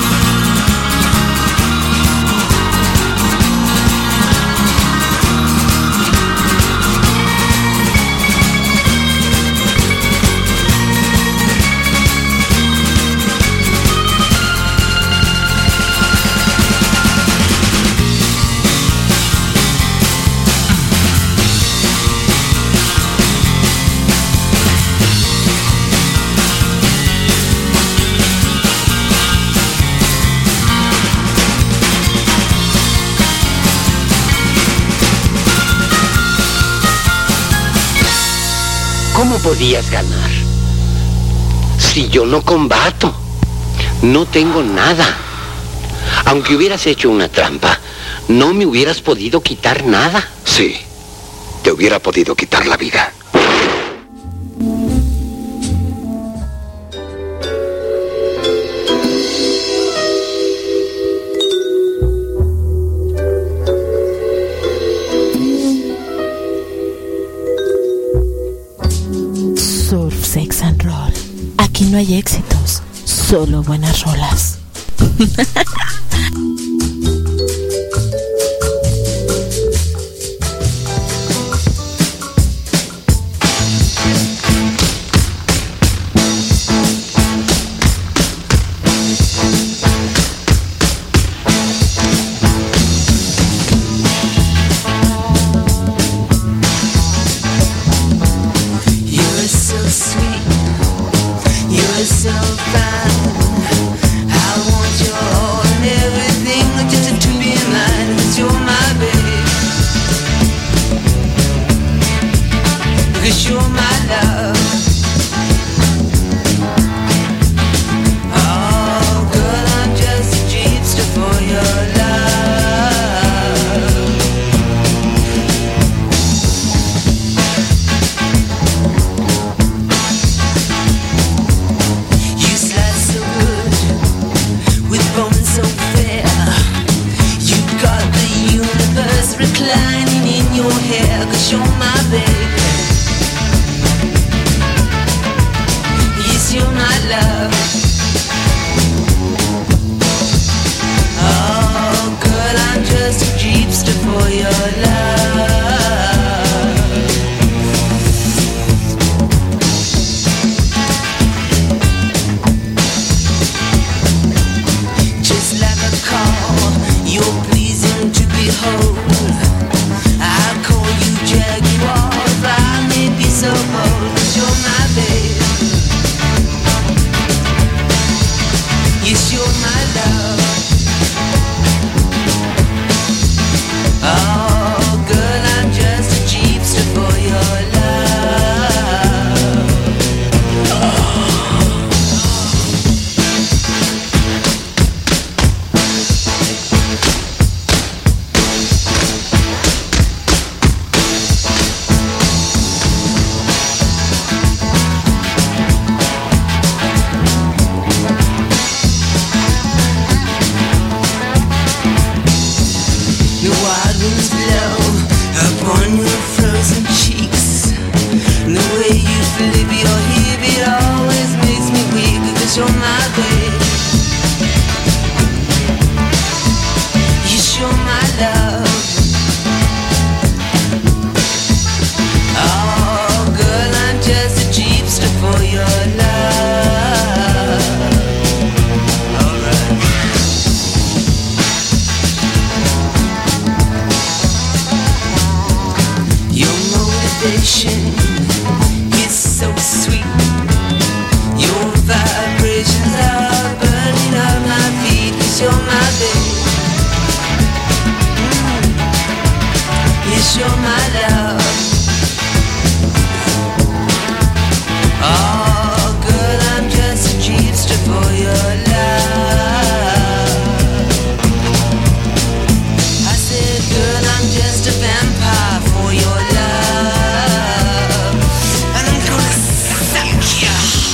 ¿Cómo podías ganar? Si yo no combato, no tengo nada. Aunque hubieras hecho una trampa, no me hubieras podido quitar nada. Sí, te hubiera podido quitar la vida. Surf, sex and roll. Aquí no hay éxitos, solo buenas rolas. reclining in your hair, 'cause you're my baby. Yes, you're my love. Oh, girl, I'm just a jeepster for your love. Just like a call, you're pleasing to behold. I call you Jaguar, if I may be so bold, 'cause you're my babe. Yes, you're my love. Oh, girl, I'm just a jeepster for your love. The wild winds blow upon your frozen cheeks. And the way you flip your hip, it always makes me weak, 'cause you're my babe. Yes, you're my love. Oh, girl, I'm just a jeepster for your love. Alright. Your motivation is so sweet. Your vibrations are burning up my feet, 'cause you're my babe. Mm. Yes, you're my love. Oh, girl, I'm just a jeepster for your love. I said, girl, I'm just a vampire for your love, and I'm gonna suck ya.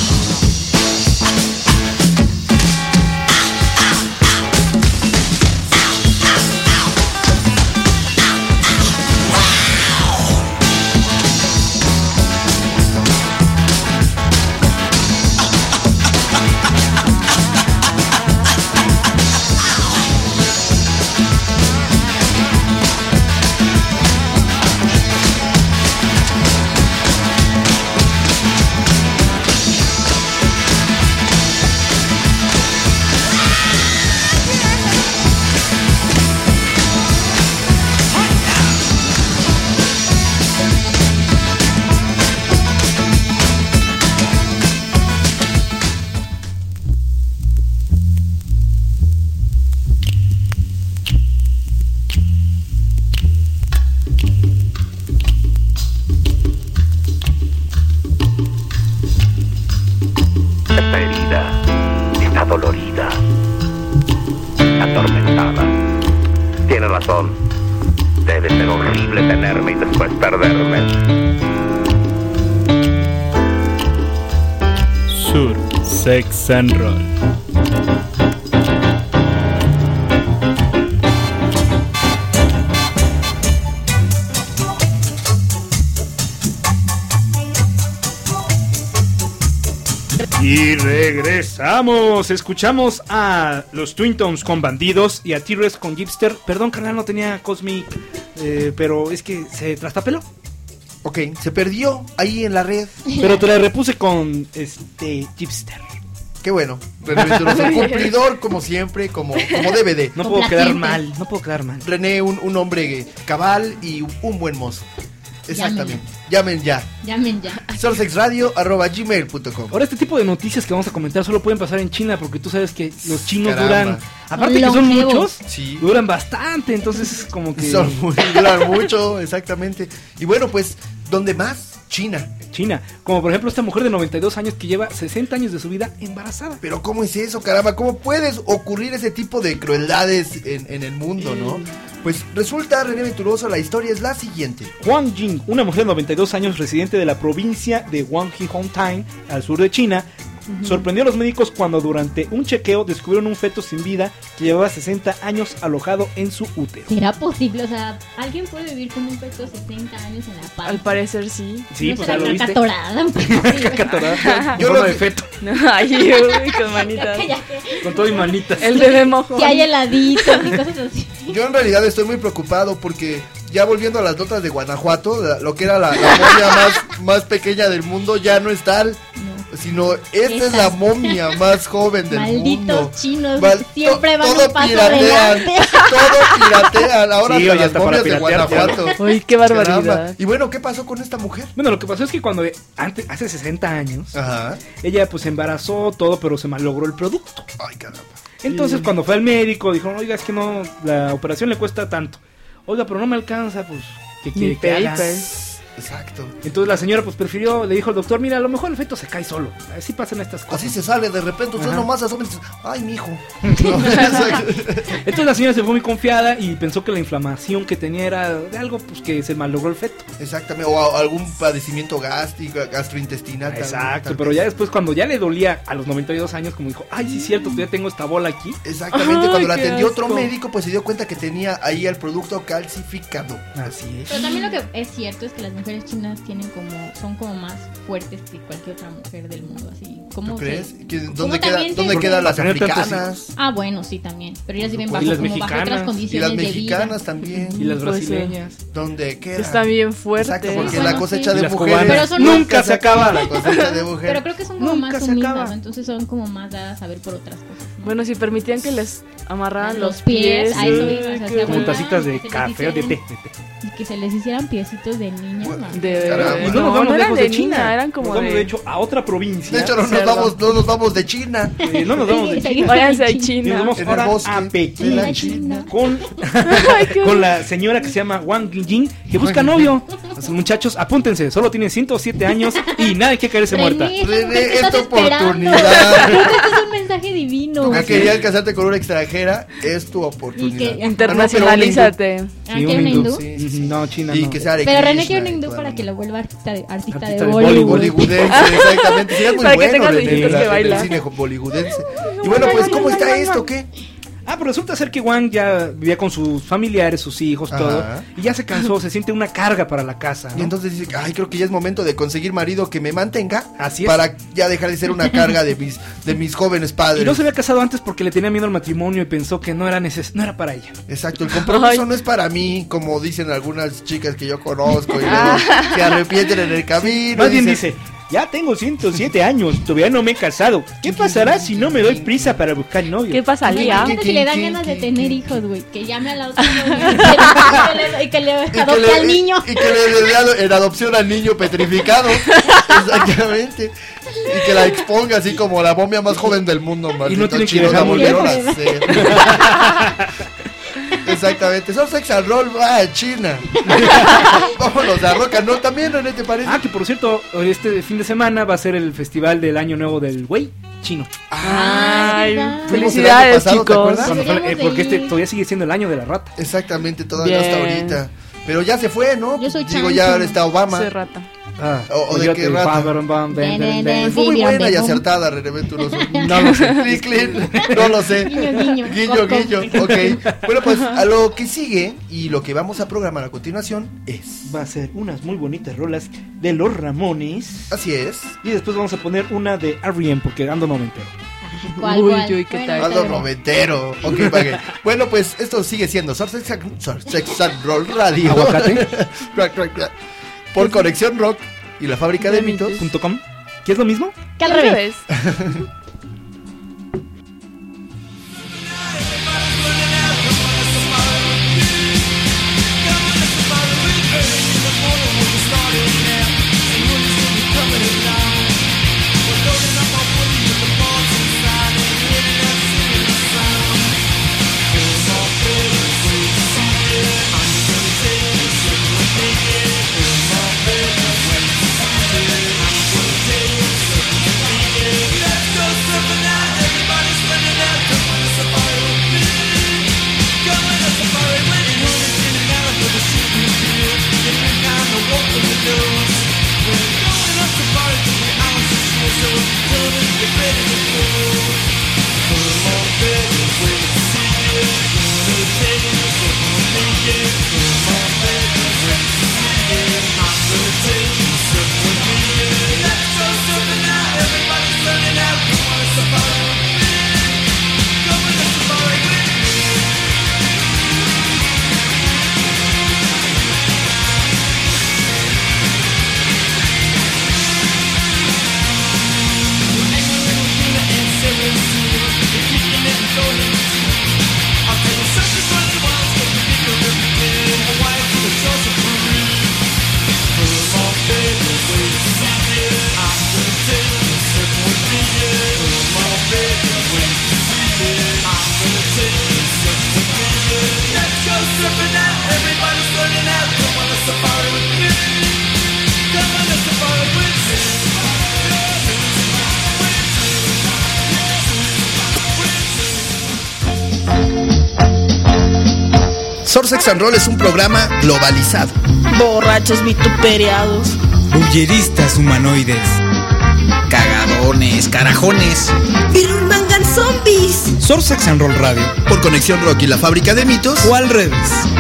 Esta herida está dolorida, atormentada. Tiene razón. Debe ser horrible tenerme y después perderme. Sur, Sex and Roll. Y regresamos, escuchamos a los Twin Tones con Bandidos y a T-Rex con Jeepster. Perdón, carnal, no tenía Cosmic, eh, pero es que se trastapeló. Ok, se perdió ahí en la red. Pero te la repuse con este Jeepster. Qué bueno, René Venturoso, cumplidor como siempre, como, como debe de. No puedo quedar mal, no puedo quedar mal. René, un, un hombre cabal y un buen mozo. Exactamente. Llamen ya. Llamen ya. Sorsexradio arroba gmail punto com. Ahora, este tipo de noticias que vamos a comentar solo pueden pasar en China, porque tú sabes que los chinos Caramba. duran, aparte que son Longevos. muchos, Sí. duran bastante, entonces es como que... Son muy, duran mucho, exactamente. Y bueno, pues, ¿dónde más? China. China, como por ejemplo esta mujer de noventa y dos años que lleva sesenta años de su vida embarazada. Pero ¿cómo es eso, caramba? ¿Cómo puedes ocurrir ese tipo de crueldades en, en el mundo, no? Pues resulta, René Venturoso, la historia es la siguiente. Wang Jing, una mujer de noventa y dos años residente de la provincia de Guangxi Hongtan, al sur de China, Uh-huh. Sorprendió a los médicos cuando durante un chequeo descubrieron un feto sin vida que llevaba sesenta años alojado en su útero. ¿Será posible? O sea, ¿alguien puede vivir con un feto sesenta años en la panza? Al parecer sí. Sí, ¿No pues será ya lo viste. caca atorada? Caca atorada. Yo Yo lo lo de que- feto. Ay, uy, con manitas. Con todo y manitas. El bebé mojón. Que hay heladitos y cosas así. Yo en realidad estoy muy preocupado porque ya volviendo a las notas de Guanajuato, la- lo que era la, la momia más, más pequeña del mundo ya no es tal, No. sino esta es Esa. la momia más joven del Malditos mundo. chinos Mal- siempre to- van todo un paso piratean, adelante. todo piratean, ahora Sí, hasta oye, las hasta para momias de piratear, Guanajuato. Uy, qué barbaridad. Caramba. Y bueno, ¿qué pasó con esta mujer? Bueno, lo que pasó es que cuando antes, hace sesenta años, Ajá. ella pues se embarazó todo, pero se malogró el producto. Ay, caramba. Entonces cuando fue al médico dijeron, oiga, es que no, la operación le cuesta tanto. Oiga, pero no me alcanza, pues, ¿qué quiere Ni que haga? papers. Exacto. Entonces la señora pues prefirió, le dijo al doctor, mira, a lo mejor el feto se cae solo. Así pasan estas cosas. Así se sale de repente, usted Ajá. nomás asoma y dice, ay, mijo. Entonces la señora se fue muy confiada y pensó que la inflamación que tenía era de algo pues que se malogró el feto. Exactamente, o a- algún padecimiento gástrico, gastrointestinal. tal- Exacto, tal pero vez. ya después cuando ya le dolía a los noventa y dos años, como dijo, ay, sí es cierto, ya tengo esta bola aquí. Exactamente, Ay, cuando la qué atendió otro asco. médico, pues se dio cuenta que tenía ahí el producto calcificado. Así es. Pero también lo que es cierto es que las mujeres chinas tienen como, son como más fuertes que cualquier otra mujer del mundo, así. ¿Cómo ¿Tú se- crees? ¿Que- cómo ¿Dónde, queda, también se- ¿dónde quedan las Tener tantos africanas? Ah, bueno, sí, también. Pero ellas viven Y bajo, las como bajo mexicanas. otras Y condiciones las de vida. mexicanas también. Y las Puede ser. brasileñas. ¿Dónde quedan? Están bien fuertes. Exacto, porque Bueno, la cosecha sí. Y de las mujeres cubanas. Pero son nunca se acaba. la cosecha de mujeres. Pero creo que son como Nunca más se humildes, acaba. ¿no? Entonces son como más dadas a ver por otras cosas, ¿no? Bueno, si permitían que les amarraran Los los pies, pies. a eso sí, iba, o sea, qué se Como aguantaban, tacitas de que se les café o de té. hicieran- de té. Y que se les hicieran piecitos de niña, ¿no? De, Caramba. Y no no, nos vamos no eran lejos de de China, China, eran como nos vamos de... de hecho a otra provincia. De hecho, no nos, Cerdo. vamos, no nos vamos de China. Eh, no nos vamos de Sí, China. Váyanse a Y nos China. vamos En el ahora bosque a de Pekín la China. con, Ay, qué con la señora que se llama Wang Ying, que busca novio. Los muchachos, apúntense, solo tiene ciento siete años y nadie quiere caerse muerta. René, René, ¿qué es estás tu esperando? oportunidad. Creo que este es un mensaje divino. Tú que Así querías es. casarte con una extranjera, es tu oportunidad. Y que- Internacionalízate. Ah, Sí, ¿quiere un un hindú. hindú? Sí, sí, sí. No, China Y no. que sea Hare Pero René Krishna quiere un y hindú toda para la que onda. lo vuelva artista de, artista Artista de de Bollywood. Bollywoodense, exactamente. Sí, es muy Para que bueno tengas René, dibujitos la- que en baila. el cine bollywoodense. Y bueno, pues, ¿cómo está esto? ¿Qué? Ah, pero resulta ser que Wang ya vivía con sus familiares, sus hijos, Ajá. todo. Y ya se cansó, se siente una carga para la casa, Y ¿no? entonces dice, ay, creo que ya es momento de conseguir marido que me mantenga. Así es. Para ya dejar de ser una carga de mis, de mis jóvenes padres. Y no se había casado antes porque le tenía miedo al matrimonio y pensó que no era neces no era para ella. Exacto, el compromiso Ay. no es para mí, como dicen algunas chicas que yo conozco y luego se arrepienten en el camino. Más bien dicen, dice, ya tengo ciento siete años, todavía no me he casado. ¿Qué pasará si no me doy prisa para buscar novio? ¿Qué pasaría? Imagínate si le dan ganas de tener hijos, güey. Que llame a la otra novia y que le y que adopte le- al niño. Y que le dé ado- en adopción al niño petrificado. Exactamente. Y que la exponga así como la momia más joven del mundo. Malditos tiene que chinos la dejar morir. volvieron a hacer. Exactamente. Son Sex and Roll va a China. Vámonos a Rock and Roll también, René, ¿te parece? Ah, que por cierto, este fin de semana va a ser el festival del año nuevo del güey chino. Ay, ¿verdad? Fuimos el felicidades, año pasado, ¿te chicos. acuerdas? Cuando fue- eh, Deberíamos de porque este ir. todavía sigue siendo el año de la rata. Exactamente, todavía hasta Bien. ahorita. Pero ya se fue, ¿no? Yo soy Digo, chancho. ya ahora está Obama. Soy rata. Ah, O- o de oyote, qué rata. bam, bam, bam, Den, den, den, den. Pues fue muy Vivian buena y Bebo. acertada, René Venturoso. No lo sé. Clic, clic, no lo sé. Guiño, guiño. Guiño, Coco. guiño. Ok. Bueno, pues a lo que sigue y lo que vamos a programar a continuación es. Va a ser unas muy bonitas rolas de los Ramones. Así es. Y después vamos a poner una de R E M porque ando noventero. ¿Cuál, Uy, cuál? uy, ¿qué Bueno, tal? Aldo está bien. noventero. Ok, pague. Bueno, pues esto sigue siendo Surf Sex and- Surf Sex and Roll Radio. Aguacate. Crack, crack, crack. Por Conexión Rock y la Fábrica de De Mitos. mitos. Punto com. ¿Qué es lo mismo? Que al revés. Let's go Surf Sex and Roll es un programa globalizado. Borrachos vituperiados. Bulleristas humanoides. Cagadones, carajones. Birurbangan zombies. Surf Sex and Roll Radio. Por Conexión Rock y la Fábrica de Mitos. O al revés.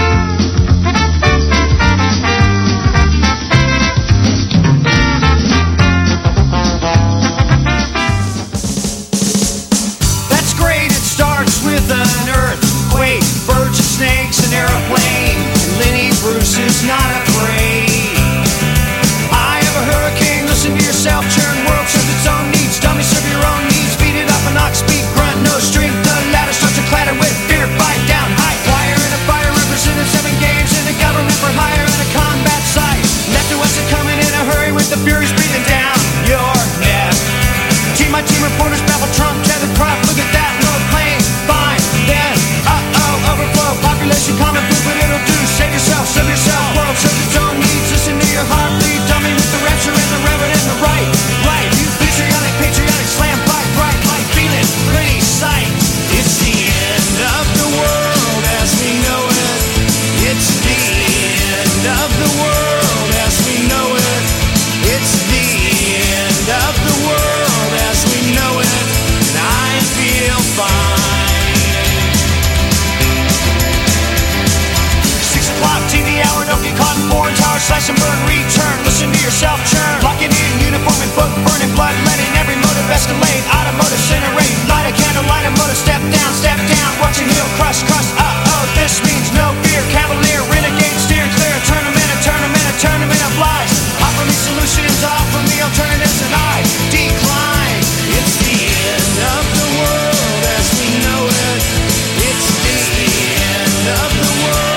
With an earthquake, birds and snakes, an airplane. Lenny Bruce is not afraid. I have a hurricane, listen to yourself, churn. World serves its own needs, dummy serve your own needs. Beat it up an ox, speak, grunt, no strength. The ladder starts to clatter with fear, bite down, high wire and a fire represented seven games in a government for hire and a combat site. Left to us are coming in a hurry with the furies breathing down your neck. Team my team reporters babble Trump, Kevin Crop, look at that, no plane. Fine, then, uh-oh, overflow, population, common food, but it'll do. Save yourself, serve yourself, world serves its own needs. Listen to your heart, bleed, dummy with the rapture and the reverend and the right. Right, you patriotic, patriotic, slam, fight, bright, light, feeling, pretty sight. It's the end of the world as we know it. It's the end of the world as we know it. It's the end of the world as we know it. And I feel fine. T V hour, don't get caught in foreign tower, slash and burn, return, listen to yourself churn. Locking in, uniform and book, burning blood, letting every motive escalate. Automotive, incinerate, light a candle, light a motor, step down, step down, watching heel, crush, crush, uh-oh, this means no fear, cavalier, renegade, steer clear, a tournament, a tournament, a tournament of lies. Offer me solutions, offer me alternatives, and I decline. It's the end of the world as we know it. It's the end of the world.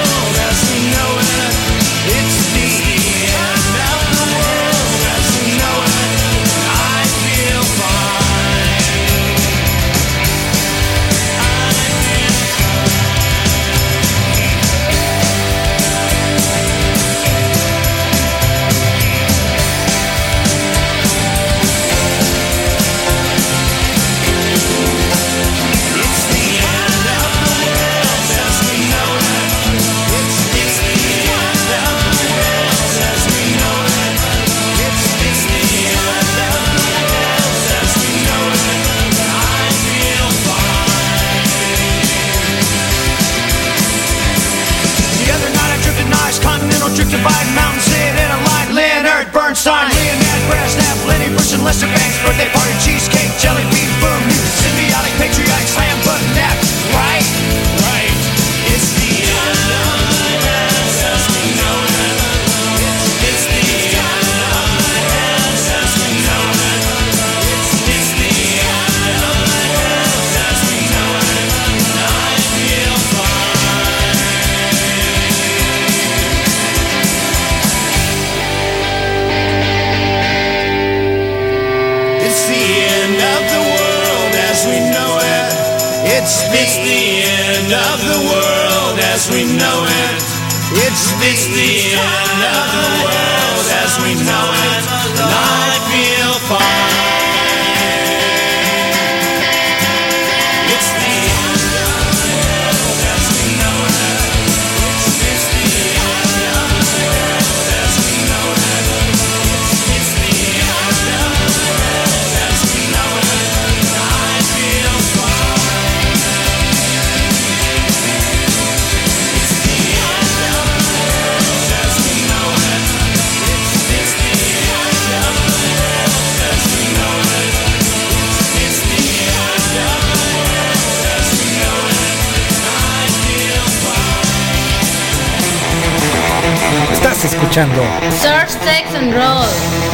Drifted by mountains, sit in a line. Leonard Bernstein, Leonard Brezhnev, Lenny Bruce and Lester Banks, birthday party, cheesecake, jelly bean, boom, symbiotic, patriotic, slam, button, nap, right, right. It's the end of the world as we know it. It's, it's the end of the world as we know it. It's, it's the end of the world as we know it. I feel fine. It's the end of the world as we know it. It's, it's the end of the world as we know it. It's, it's the end of the world as we know it. And I feel fine. It's the end of the world as we know it. It's, it's the end of the world as we know it. It's, it's the end of the world as we know it. And I feel fine. It's the end of the world as we know it. It's, it's the end of the world as we know it. It's, it's the end of the world as we know it. And I feel fine. Estás escuchando Surf Sex and Roll.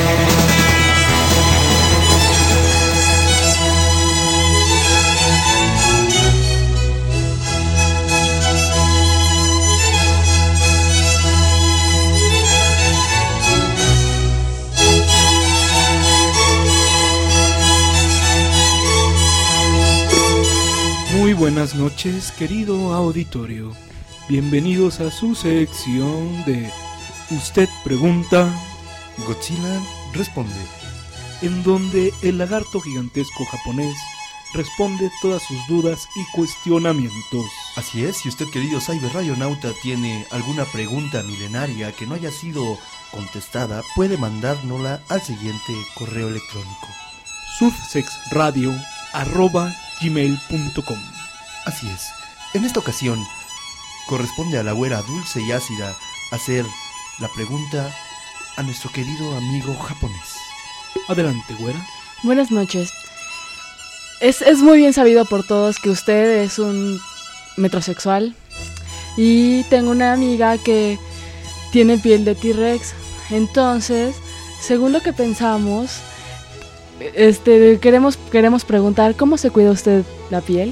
Muy buenas noches, querido auditorio. Bienvenidos a su sección de Usted Pregunta, Godzilla Responde, en donde el lagarto gigantesco japonés responde todas sus dudas y cuestionamientos. Así es, si usted, querido cyberradionauta, tiene alguna pregunta milenaria que no haya sido contestada, puede mandárnosla al siguiente correo electrónico: surfsexradio arroba gmail punto com. Así es, en esta ocasión corresponde a la güera dulce y ácida hacer la pregunta a nuestro querido amigo japonés. Adelante, güera. Buenas noches. Es, es muy bien sabido por todos que usted es un metrosexual. Y tengo una amiga que tiene piel de T-Rex. Entonces, según lo que pensamos, este, queremos, queremos preguntar, ¿cómo se cuida usted la piel?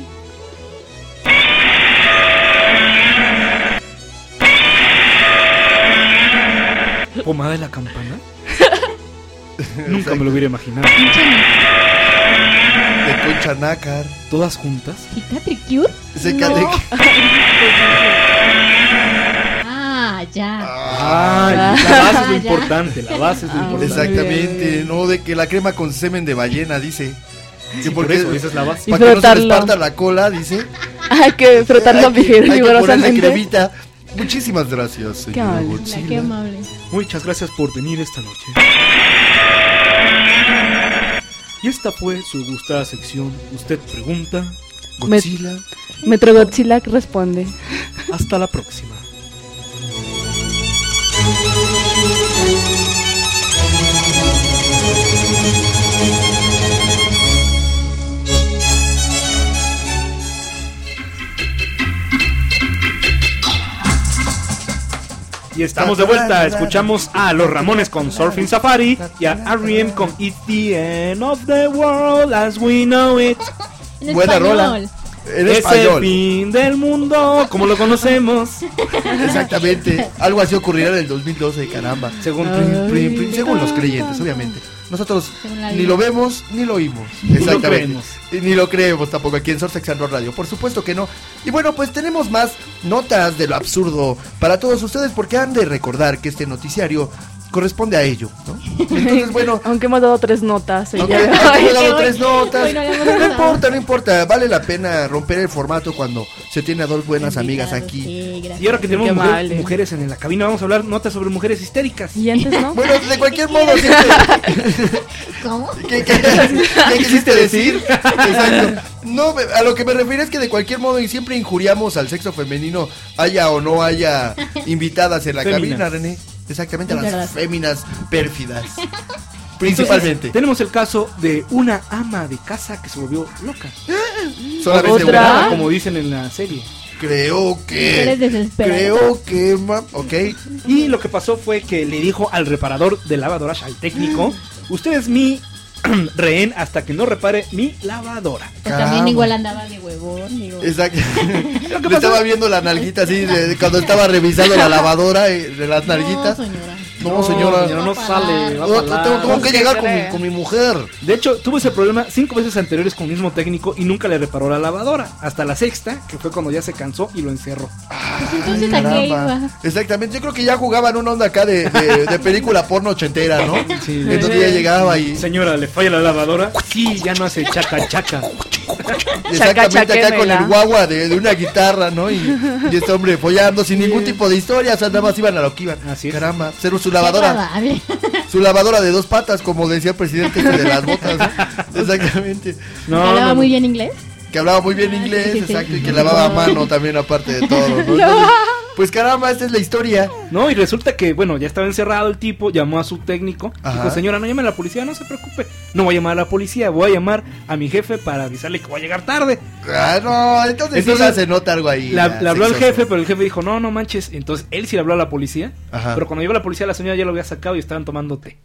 ¿Pomada de la campana? Nunca me lo hubiera imaginado. De concha nácar. ¿Todas juntas? ¿Cicatricure? Cicatric. No. Ah, ya. Ah, la base es lo importante, la base es lo Ah, importante. Exactamente, no de que la crema con semen de ballena, dice. Que Sí, por eso, esa es la base. Y Para que no se les frotarlo. parta la cola, dice. Hay que frotarlo Hay que- hay que ponerle vigorosamente. cremita. Muchísimas gracias, Qué señor amable. Godzilla. Qué amable. Muchas gracias por venir esta noche. Y esta fue su gustada sección. Usted pregunta, Godzilla. Metro Godzilla responde. Hasta la próxima. Y estamos de vuelta, escuchamos a Los Ramones con Surfing Safari y a R E M con It's the End of the World as We Know It. En Buena español. rola. En Es el español. fin del mundo, como lo conocemos. Exactamente. Algo así ocurrirá en el dos mil doce, caramba. Según Prim, prim, prim, según los creyentes, obviamente. Nosotros Según la ni Biblia. lo vemos ni lo oímos. Ni lo Exactamente. creemos. Y ni lo creemos tampoco aquí en Surfsex and Roll Radio. Por supuesto que no. Y bueno, pues tenemos más notas de lo absurdo para todos ustedes, porque han de recordar que este noticiario corresponde a ello, ¿no? Entonces, bueno, Aunque hemos dado tres notas. el aunque día de hoy. aunque hemos dado tres notas, Hoy no le hemos no dado. importa, no importa. Vale la pena romper el formato cuando se tiene a dos buenas amigas aquí. Sí, gracias. Y ahora que tenemos Qué mujer- amable. mujeres en la cabina, vamos a hablar notas sobre mujeres histéricas. Y antes, ¿no? Bueno, de cualquier modo, siempre. ¿Cómo? ¿Qué, qué, qué quisiste decir? Exacto. No, a lo que me refiero es que de cualquier modo y siempre injuriamos al sexo femenino, haya o no haya invitadas en la Féminas. cabina, René. Exactamente, a Es las verdad. féminas pérfidas. Entonces, Principalmente. tenemos el caso de una ama de casa que se volvió loca. Solamente ¿Otra? una. Como dicen en la serie. Creo Eres que. desesperado. Creo que. ma- Ok. Y lo que pasó fue que le dijo al reparador de lavadoras, al técnico, usted es mi rehén hasta que no repare mi lavadora. Pues también Caramba. igual andaba de huevón, digo. Exacto. Lo que Le pasó- estaba viendo la nalguita así de, de cuando estaba revisando la lavadora y de las nalguitas. No, señora. No, señora. señora, no sale. va a No, parar. tengo, tengo que ¿Qué llegar con cree? mi, con mi mujer. De hecho, tuvo ese problema cinco veces anteriores con el mismo técnico y nunca le reparó la lavadora. Hasta la sexta, que fue cuando ya se cansó y lo encerró. Pues entonces a qué Caramba. iba. Exactamente, yo creo que ya jugaban una onda acá de, de, de película porno ochentera, ¿no? Sí. Entonces ya llegaba y Señora, ¿le falla la lavadora? Sí, ya no hace chaca chaca. exactamente acá con chaquémela. el guagua de, de una guitarra, ¿no? Y, y este hombre follando sin ningún tipo de historia, o sea, nada más iban a lo que iban. Así es. Caramba, ser su Qué lavadora, agradable. su lavadora de dos patas, como decía el presidente este de las botas, ¿no? Exactamente. No, ¿Hablaba no, no. muy bien inglés? Que hablaba muy bien inglés, sí, sí, sí. exacto, y que lavaba a mano también aparte de todo, ¿no? Entonces, pues caramba, esta es la historia. No, y resulta que, bueno, ya estaba encerrado el tipo, llamó a su técnico, Ajá. dijo, señora, no llame a la policía, no se preocupe, no voy a llamar a la policía, voy a llamar a mi jefe para avisarle que voy a llegar tarde. Ah, no, entonces, Entonces, sí ya se nota algo ahí. La- ya, le habló al sexoso. jefe, pero el jefe dijo, no, no manches, entonces él sí le habló a la policía, Ajá. pero cuando llegó la policía la señora ya lo había sacado y estaban tomando té.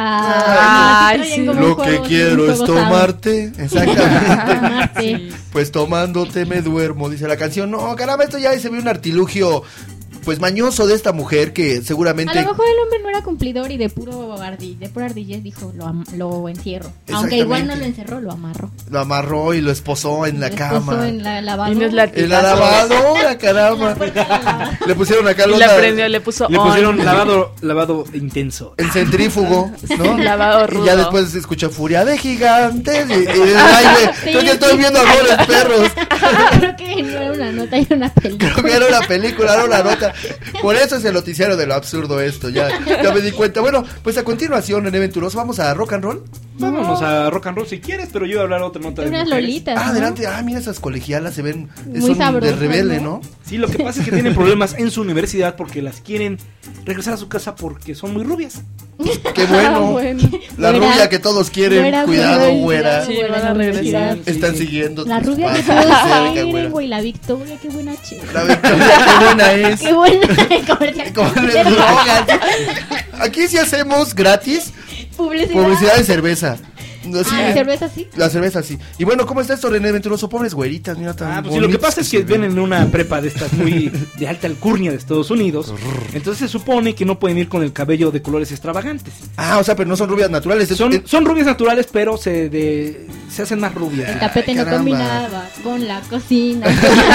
Ah, Ay, traían sí. como Lo un que juego, quiero un es juego tomarte, exactamente. Tomarte. Pues tomándote me duermo, dice la canción. No, caramba, esto ya se ve un artilugio pues mañoso de esta mujer que seguramente... A lo mejor el hombre no era cumplidor y de puro ardi, de pura ardillez dijo, lo, am- lo encierro. Aunque igual no lo encerró, lo amarró. Lo amarró y lo esposó en la Lo cama. esposó en la lavadora. Y no es la- En la lavadora, caramba. Le pusieron acá Y los... la prendió, le puso Le on. pusieron lavado, lavado intenso. El centrífugo, ¿no? Lavado Y ya rudo. después se escucha furia de gigantes y, y el baile. Sí, Creo que estoy sí. viendo Amores Perros. Creo que no era una nota, era una película. Creo que era una película, era una nota. Por eso es el noticiario de lo absurdo esto, ya, ya me di cuenta. Bueno, pues a continuación, René Venturoso, vamos a rock and roll. Vámonos a rock and roll si quieres, pero yo voy a hablar otra nota de Unas mujeres. lolitas. Ah, ¿no? adelante. Ah, mira, esas colegialas se ven, Muy son de sabrosas, rebelde, ¿no? ¿no? Sí, lo que pasa es que tienen problemas en su universidad porque las quieren regresar a su casa porque son muy rubias. Qué bueno. Bueno. La Güera. rubia que todos quieren, Güera, cuidado, güera, güera. Sí, güera, van a la regresar. universidad. Están siguiendo La tus rubia que pasos de todos cerca, quieren, güera. güey. La Victoria, qué buena chica. La Victoria, qué buena es. Qué buena comercial. Con el drogas. Aquí sí hacemos gratis Publicidad. publicidad de cerveza. No, sí. Ah, ¿de cerveza sí? La cerveza sí. Y bueno, ¿cómo está esto, René Venturoso? Pobres güeritas, mira tan Ah, pues sí, lo que bonitas pasa es que se ven. vienen en una prepa de estas muy de alta alcurnia de Estados Unidos. Entonces se supone que no pueden ir con el cabello de colores extravagantes. Ah, o sea, pero no son rubias naturales. es- Son, es- son rubias naturales, pero se de, se hacen más rubias. El tapete no caramba. combinaba con la cocina.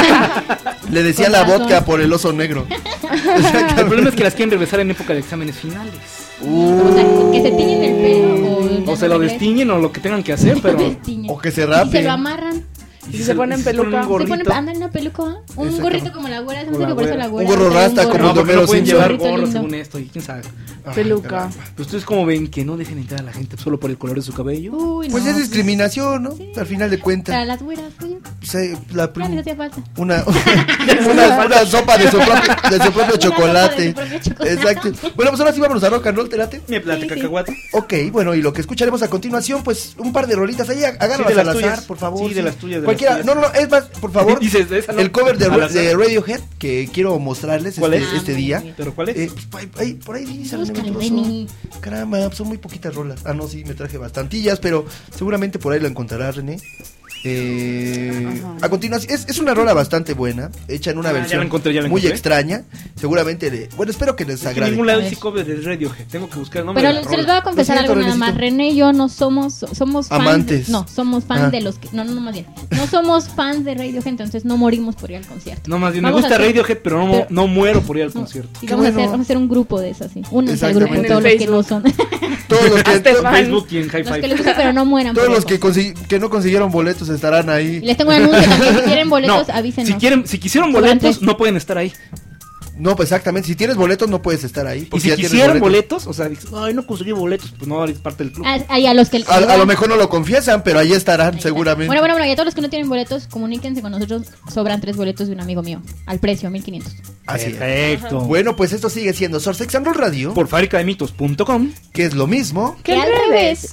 Le decía Con la razón. vodka por el oso negro. El problema es que las quieren regresar en época de exámenes finales. O sea, que se tiñen el pelo o, O se lo destiñen o lo que tengan que hacer, pero... destiñen. O que se Y rapen. se lo amarran. Y se ponen peluca. un Se ponen, gorrito. andan en una peluca, ¿ah? Un Exacto. gorrito como la güera, se me Como hace la que por eso güera. la güera. Un gorro trae rasta como No, porque Homero no pueden Simpson. llevar gorro Lindo. según esto, y quién sabe. Ay, Peluca. caramba. Pues ustedes como ven que no dejen entrar a la gente solo por el color de su cabello. Uy, Pues no, es discriminación, ¿no? Sí. Al final de Para cuentas. las güeras, oye. Sí, la Ya les hacía falta. una, una, una sopa de su propio, de su propio Una chocolate. sopa de su propio chocolate. Exacto. Bueno, pues ahora sí vámonos a rock and roll, ¿te late? Me plata Sí, sí. cacahuate. Ok, bueno, y lo que escucharemos a continuación, pues un par de rolitas ahí, agárralas Sí, de las al azar, tuyas. por favor. Sí, de las tuyas, de Cualquiera, las no, tuyas. no, no, es más, por favor, Dices, de esa no. el cover de, Al azar. de Radiohead que quiero mostrarles ¿Cuál este, es? este día. ¿Pero cuál es? Eh, pues, ahí- ahí- por ahí dice René Búscale, Venturoso. Reni. Caramba, son muy poquitas rolas. Ah, no, sí, me traje bastantillas, pero seguramente por ahí lo encontrarás, René. Eh, a continuación, es, es una rola bastante buena, hecha en una Ah, ya versión la encontré, ya la muy encontré. extraña. Seguramente, le, bueno, espero que les En agrade. ningún lado A ver. dice cover de Radiohead. Tengo que buscar el nombre Pero de la se les rola. voy a confesar Lo siento, algo nada más. Renecito. René y yo no somos, somos fans. Amantes. No, somos fans Ah. de los que. No, no, no, más bien. No somos fans de Radiohead, entonces no morimos por ir al concierto. No, más bien, me Vamos a gusta hacer- Radiohead, pero no, pero- no muero por ir al No, concierto. y Qué vamos, a bueno. hacer, vamos a hacer un grupo de esas, sí. Únanse al grupo, Exactamente. todos En los que no son. Todos los que, Hazte to- fan. Facebook y en High los Five. que les gusta, pero no mueran. todos por los eso. que, consi- que no consiguieron boletos estarán Y ahí. les tengo un anuncio también. Si quieren boletos, No, avísenos. si quieren, si quisieron Sobran boletos, tres. no pueden estar ahí. No, pues exactamente. Si tienes boletos, no puedes estar ahí. Y porque si ya tienes quisieran boletos, o sea, dices, ay, no conseguí boletos, pues no eres parte del club. Ah, ahí a los que. A, a lo mejor no lo confiesan, pero ahí estarán, seguramente. Bueno, bueno, bueno, y a todos los que no tienen boletos, comuníquense con nosotros. Sobran tres boletos de un amigo mío. Al precio, mil quinientos. Así es. Perfecto. Bueno, pues esto sigue siendo Source Sex and Roll Radio, Por fábrica de mitos punto com. que es lo mismo. Que al revés.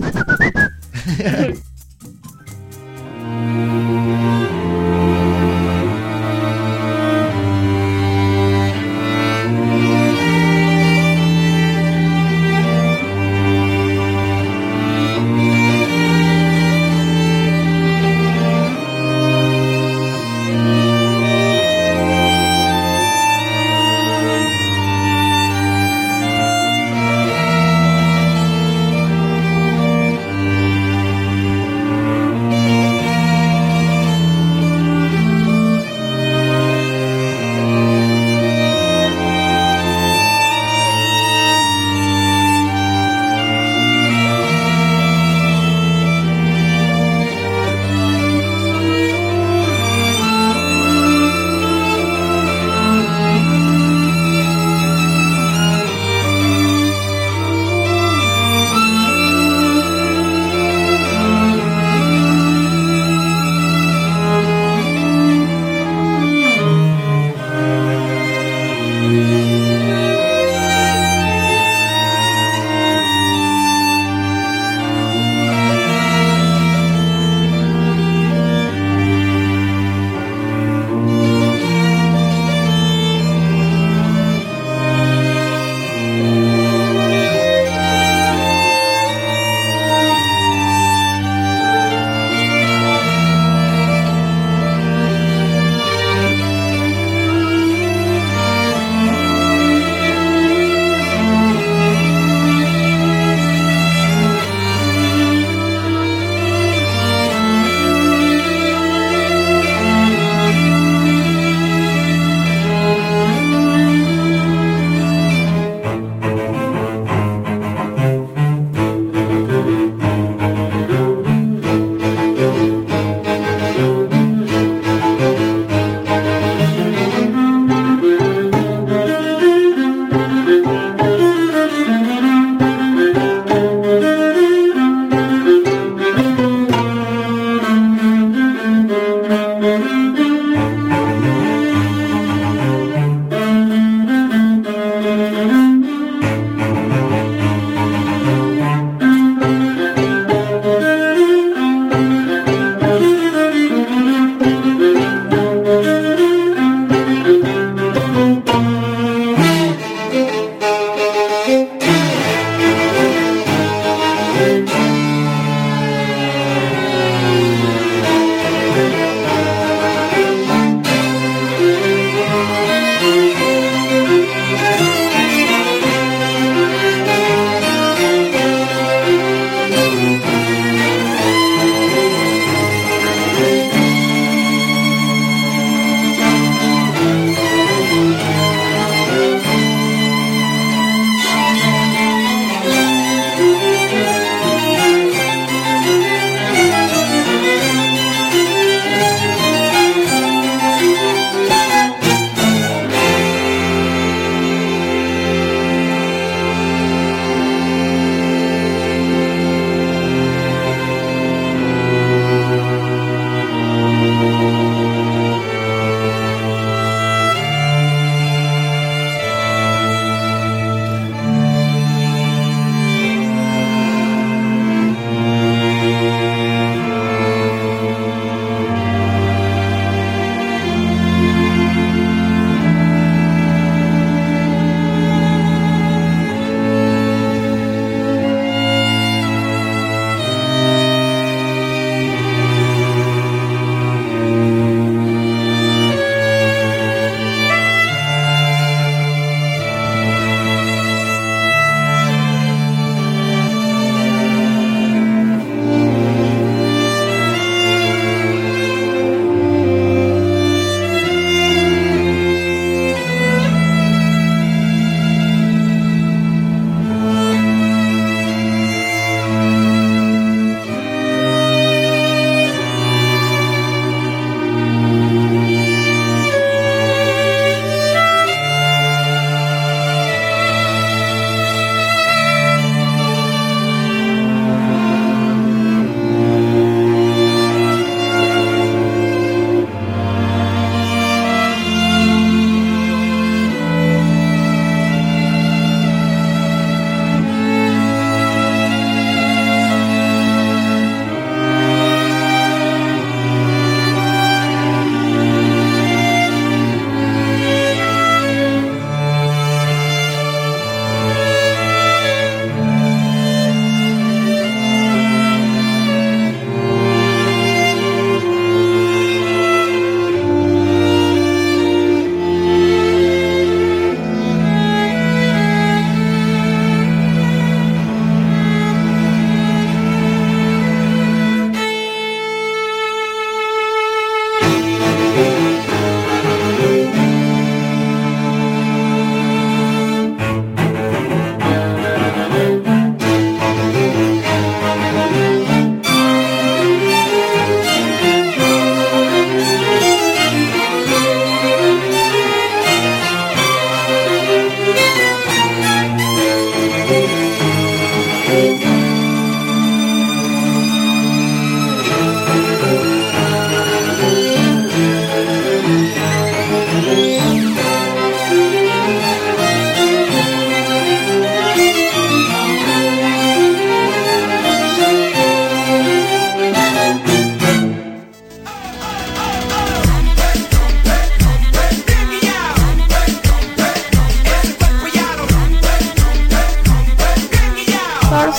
Thank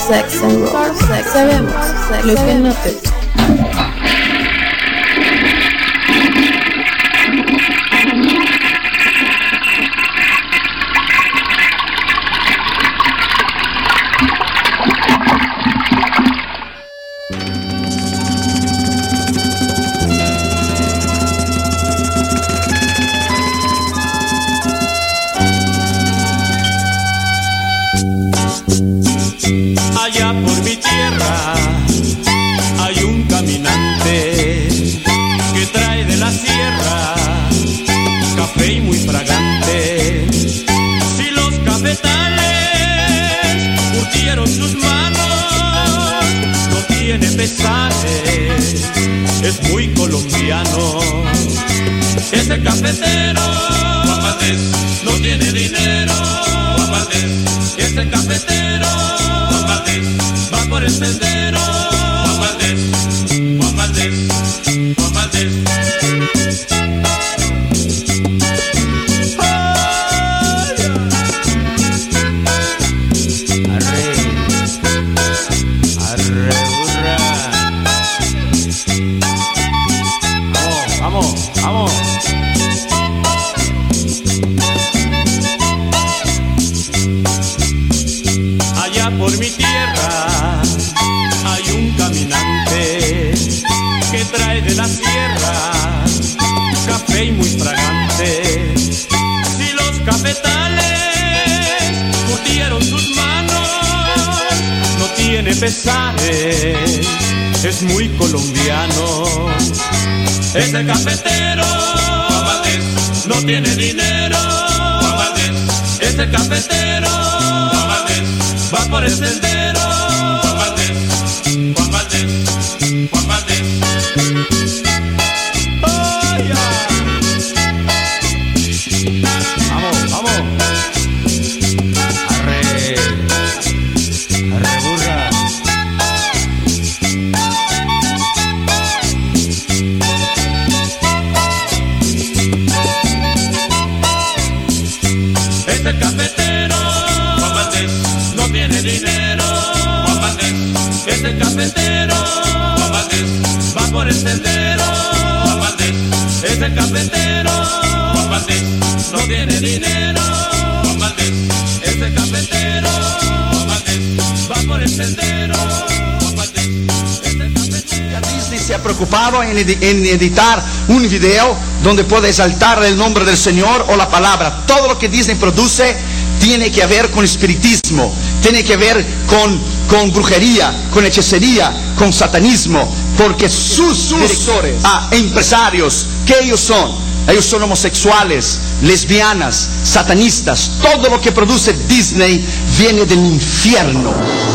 Sex and Roll. Sabemos lo que no te... Allá por mi tierra hay un caminante que trae de la sierra café y muy fragante. Si los cafetales curtieron sus manos, no tiene pesares, es muy colombiano. Ese cafetero no tiene dinero. Ese cafetero va por el sendero. Juan Valdés, Juan Valdés, Juan Valdés. Arre, arre, burra. Vamos, vamos, vamos. Allá por mi tierra hay un caminante que trae de la sierra café y muy fragante. Si los cafetales curtieron sus manos, no tiene pesares, es muy colombiano. Ese cafetero Juan Valdés no tiene dinero. Juan Valdés, ese cafetero Juan Valdés va por el sendero. Juan Valdés, Juan Valdés, Juan Valdés. Oh, yeah. Vamos, vamos. Arre, arre burra. Ese cafetero Juan Valdés no tiene dinero. Juan Valdés, ese cafetero Juan Valdés va por el sendero. Juan Valdés, ese cafetero Juan Valdés no tiene dinero. Juan Valdés, ese cafetero Juan Valdés va por el sendero. Juan Valdés, ese cafetero. Disney se ha preocupado en, edi- en editar un video donde pueda exaltar el nombre del Señor o la palabra. Todo lo que Disney produce tiene que ver con espiritismo, tiene que ver con, con brujería, con hechicería, con satanismo, porque sus, sus directores ah, e empresarios, ¿qué ellos son? Ellos son homosexuales, lesbianas, satanistas. Todo lo que produce Disney viene del infierno.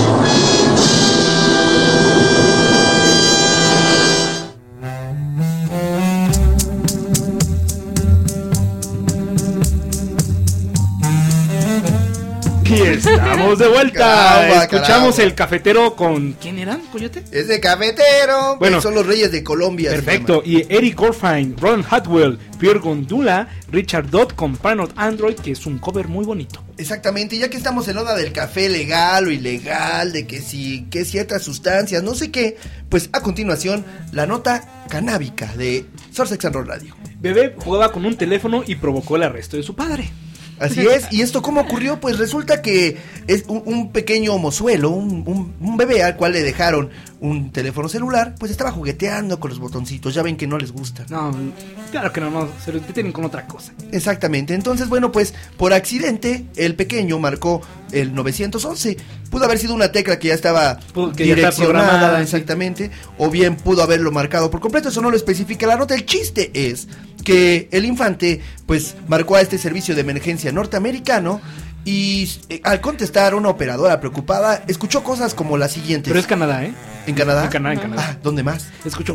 Y estamos de vuelta. Caramba, Escuchamos caramba. el cafetero con... ¿Quién eran, Coyote? Es de cafetero. Bueno. Son los reyes de Colombia. Perfecto. Y Eric Orfine, Ron Hatwell, Pierre Gondula, Richard Dodd con Paranoid Android, que es un cover muy bonito. Exactamente, ya que estamos en onda del café legal o ilegal, de que si, que ciertas sustancias, no sé qué, pues a continuación, la nota canábica de Sex and Roll Radio. Bebé jugaba con un teléfono y provocó el arresto de su padre. Así es, y esto cómo ocurrió, pues resulta que es un, un pequeño mozuelo, un, un, un bebé al cual le dejaron un teléfono celular, pues estaba jugueteando con los botoncitos, ya ven que no les gusta. No, claro que no, no, se lo detienen con otra cosa. Exactamente, entonces bueno, pues por accidente el pequeño marcó el nueve once, pudo haber sido una tecla que ya estaba que ya está direccionada, programada, exactamente, sí. O bien pudo haberlo marcado por completo, eso no lo especifica la nota. El chiste es que el infante pues marcó a este servicio de emergencia norteamericano y eh, al contestar una operadora preocupada escuchó cosas como las siguientes. Pero es Canadá, ¿eh? ¿En Canadá? En Canadá, en Canadá. Ah, ¿dónde más? Escuchó.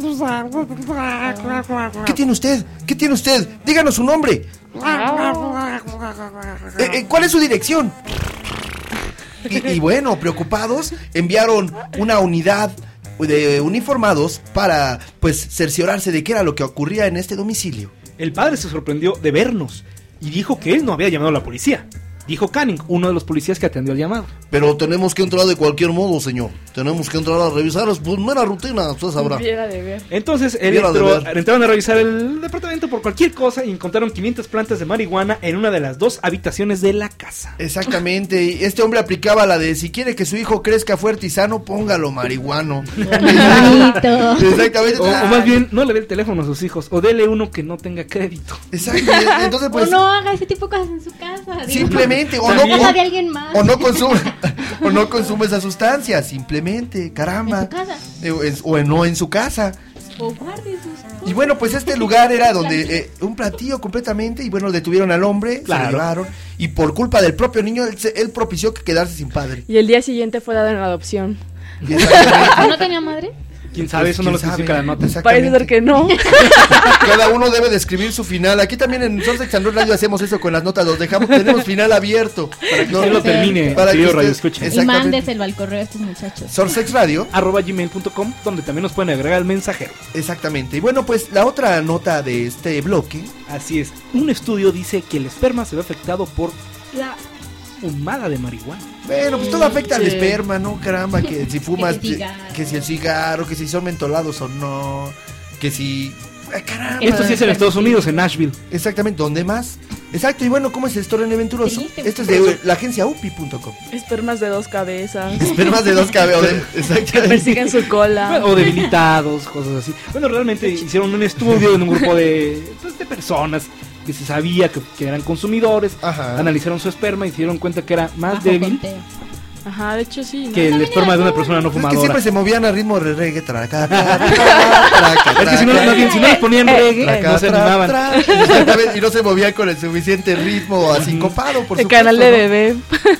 ¿Qué tiene usted? ¿Qué tiene usted? Díganos su nombre. Eh, eh, ¿Cuál es su dirección? Y, y bueno, preocupados, enviaron una unidad de uniformados para, pues, cerciorarse de qué era lo que ocurría en este domicilio. El padre se sorprendió de vernos y dijo que él no había llamado a la policía. dijo Canning, uno de los policías que atendió el llamado. Pero tenemos que entrar de cualquier modo, señor. Tenemos que entrar a revisar, es pues mera rutina, usted sabrá. Viera de ver. Entonces él Viera de entró- ver. entraron a revisar el departamento por cualquier cosa y encontraron quinientas plantas de marihuana en una de las dos habitaciones de la casa. Exactamente, y este hombre aplicaba la de si quiere que su hijo crezca fuerte y sano, póngalo marihuano. Exactamente. O, o más bien, no le dé el teléfono a sus hijos, o dele uno que no tenga crédito. Exacto, entonces pues... O no haga ese tipo de cosas en su casa. digo. Simplemente, o En no, casa o- de alguien más. o no consume, o no consume esa sustancia, simplemente, caramba. En su casa. Eh, o en- o en- no en su casa. O guarde sus cosas. Y bueno, pues este lugar era donde eh, un platillo completamente, y bueno, detuvieron al hombre, se Claro. lo llevaron, y por culpa del propio niño, él, se- él propició que quedarse sin padre. Y el día siguiente fue dado en adopción. ¿No tenía madre? ¿Quién sabe? Eso no lo especifica la nota. Parece ser que no. Cada uno debe de escribir su final. Aquí también en Sorsex and Roll Radio hacemos eso con las notas, los dejamos, tenemos final abierto. Para que usted lo termine, para que querido usted- radio escucha. Y mándeselo al correo a estos muchachos. Sorsex Radio arroba gmail punto com, donde también nos pueden agregar el mensajero. Exactamente. Y bueno, pues la otra nota de este bloque. Así es. Un estudio dice que el esperma se ve afectado por la fumada de marihuana. Bueno, pues todo afecta al Sí. esperma, ¿no? Caramba, que si fumas, Que si que, cigarro. que si el cigarro, que si son mentolados o no, que si... ¡Ay, caramba! Esto sí es en Estados Unidos, en Nashville. Exactamente, ¿dónde más? Exacto, y bueno, ¿cómo es esto en Venturoso? Esto es de la agencia U P I punto com. Espermas de dos cabezas. Espermas de dos cabezas, exacto. Que persiguen su cola. O debilitados, cosas así. Bueno, realmente hicieron un estudio en un grupo de, pues, de personas que se sabía que, que eran consumidores. Analizaron su esperma y se dieron cuenta que era más débil Ajá, de hecho sí. ¿no? que el esperma de una persona no Es que fumadora. siempre se movían a ritmo de reggae, traca, traca, traca, Es que si no, traca, más bien, si no les ponían reggae, traca, no se tra, animaban. tra. Exactamente, y no se movían con el suficiente ritmo así copado, por El supuesto. canal de ¿no? bebé.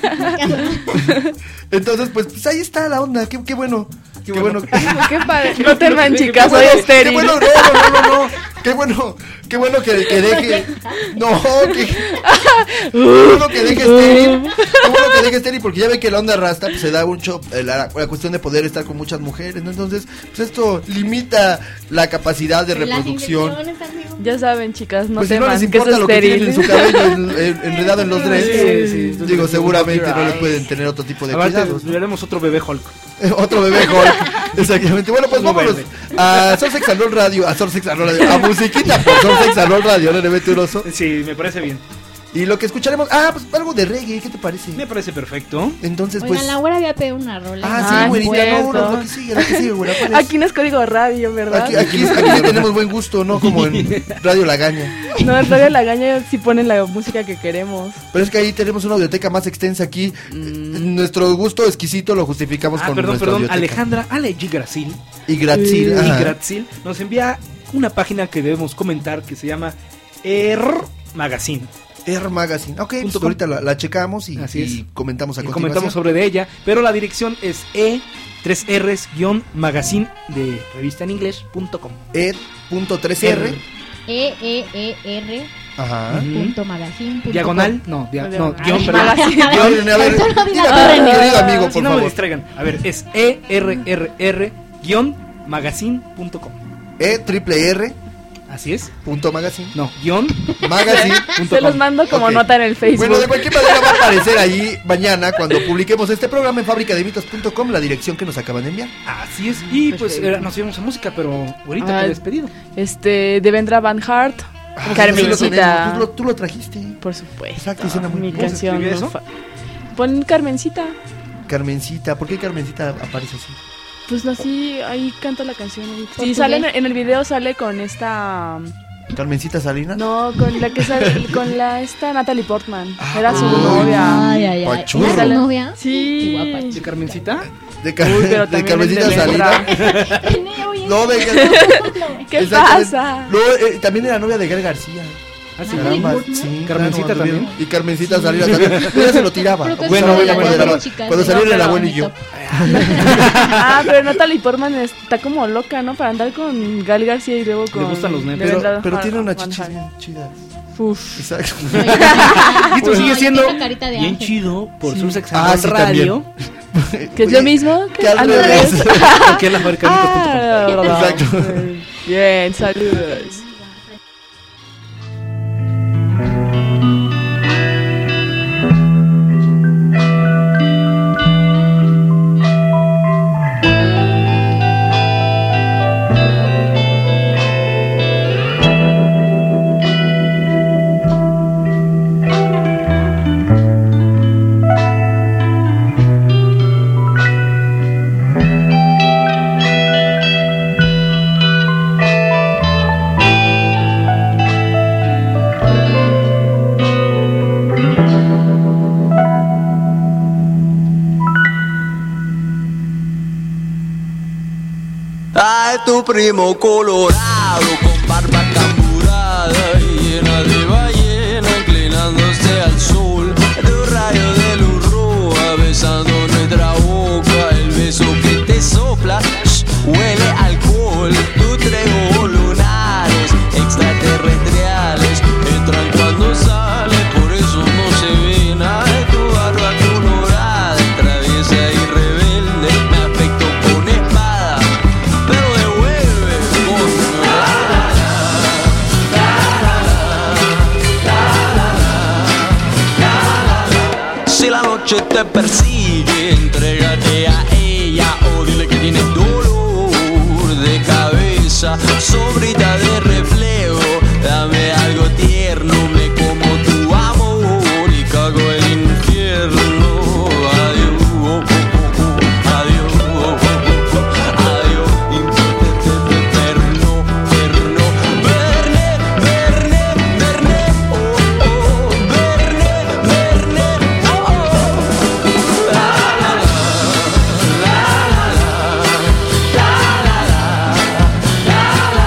Entonces, pues, pues ahí está la onda, qué, qué bueno. Qué, bueno. Qué padre. No teman, chicas, Qué soy bueno, estéril. Qué bueno, no, no, no, no, no. Qué bueno, qué bueno que, que deje. No, que. Qué bueno que deje estéril. Qué bueno que deje estéril, porque ya ve que la onda rasta pues, se da mucho eh, la, la cuestión de poder estar con muchas mujeres, ¿no? Entonces, pues esto limita la capacidad de reproducción. Ya saben, chicas, no Pues si no teman, les que es importa lo que tienen estéril. en su cabello en- en- enredado en los dreads, Sí, sí, digo, sí, seguramente sí, no les sí. pueden tener otro tipo de Aparte, cuidados. le haremos otro bebé Hulk. Eh, Otro bebé Hulk. Exactamente. Bueno, pues Uno vámonos verde. a Sorsex and Roll Radio, a Sorsex and Roll Radio, a musiquita por Sorsex and Roll Radio, ¿no? Venturoso. Sí, me parece bien. Y lo que escucharemos, ah, pues algo de reggae, ¿qué te parece? Me parece perfecto. Entonces, Oigan, pues. la güera había pedido una rola. Ah, Ah, sí, güerita, cierto. no, no, lo que sigue, lo que sigue, güera. ¿cuál es? Aquí no es código radio, ¿verdad? Aquí, aquí, aquí sí tenemos buen gusto, ¿no? Como en Radio Lagaña. No, en Radio Lagaña sí ponen la música que queremos. Pero es que ahí tenemos una audioteca más extensa aquí. Nuestro gusto exquisito lo justificamos Ah, con perdón, nuestra perdón. audioteca. Alejandra Ale Gracil. Y Gratzil, Y ajá. Gratzil nos envía una página que debemos comentar que se llama Er Magazine. Air Magazine. Ok, pues com. ahorita la, la checamos y, Así es. y comentamos a Y continuación. comentamos sobre de ella, pero la dirección es e tres erres guión magazine de revista en inglés punto com. E punto tres R. E E E R Ajá. punto magazine punto com. Diagonal, no, dia- no, Ay, guión, perdón. magazine. A ver, a ver, Eso no diga dígame, torre, querido no. amigo, Si por no me favor. distraigan. A ver, es e r r r guión magazine punto com. E triple R Así es. punto magazine. No, guión Magazine. punto Se los com. mando como Ok. nota en el Facebook. Bueno, de cualquier manera va a aparecer ahí mañana cuando publiquemos este programa en fábrica de mitos punto com, la dirección que nos acaban de enviar. Así es. Y pues Perfecto. eh, nos íbamos a música, pero ahorita Ah, te despedido. Este, Devendra Van Hart, Ah, sí lo Carmencita. tenemos, Tú lo, tú lo trajiste. Por supuesto. Exacto, y suena muy Mi bien. ¿Cómo se canción. escribe eso? fa- Pon Carmencita. Carmencita, ¿por qué Carmencita aparece así? Pues así, ahí canta la canción. Sí, ¿Portugués? sale en, en el video sale con esta. ¿Carmencita Salinas? No, con la que sale, con la esta Natalie Portman. Ah, Era su uy. novia. Ay, ay, ay. Pachurro. ¿Era su novia? Sí. Qué guapa. ¿De Carmencita? De, Car- Uy, pero de también Carmencita es de Salinas. René, oye. No, de ¿Qué Exactamente. pasa? No, eh, también era novia de Gael García. Ah, sí. Caramba, Portman. sí, Carmencita claro, también. Y Carmencita Salinas también. Ella se lo tiraba. Pero que Bueno, son de bueno, las cuando, mejores era- chicas, cuando ¿eh? salieron No, el pero abuelo y mi yo. top. Ah, pero Natalie Portman está como loca, ¿no? Para andar con Gal García y luego con. gustan los nenes. Devendra Pero, pero Van- tiene una Van chichis Hart. bien chidas. Uf. Exacto. Y esto No, sigue y siendo tiene carita de bien ángel. chido por Sí. su sex Ah, sí, radio. Que es lo mismo que Que al al revés. revés. Porque es la fábrica de mitos punto com. Ah, verdad. Exacto. Bien, saludos. tu primo colorado con barba camburada y llena de ballena inclinándose al sol. Tu rayo de luz roja besando nuestra boca, el beso que te sopla, shh, huele a alcohol. Tus tres ojos lunares extraterrestriales entran cuando sale, por eso no se ve nada de tu barba colorada, traviesa y rebelde, me afectó con espada, pero devuelve con si la noche te persigue, entrégate a ella o dile que tienes dolor de cabeza, sobrita de reflejo, dame algo tierno, me como tu amor y cago el infierno. Adiós, oh, oh, oh, adiós, oh, oh, oh, adiós, inferno, inferno, verne, verne, verne, oh, oh, verne, verne, oh, oh, la la la, la la la, la la la, la la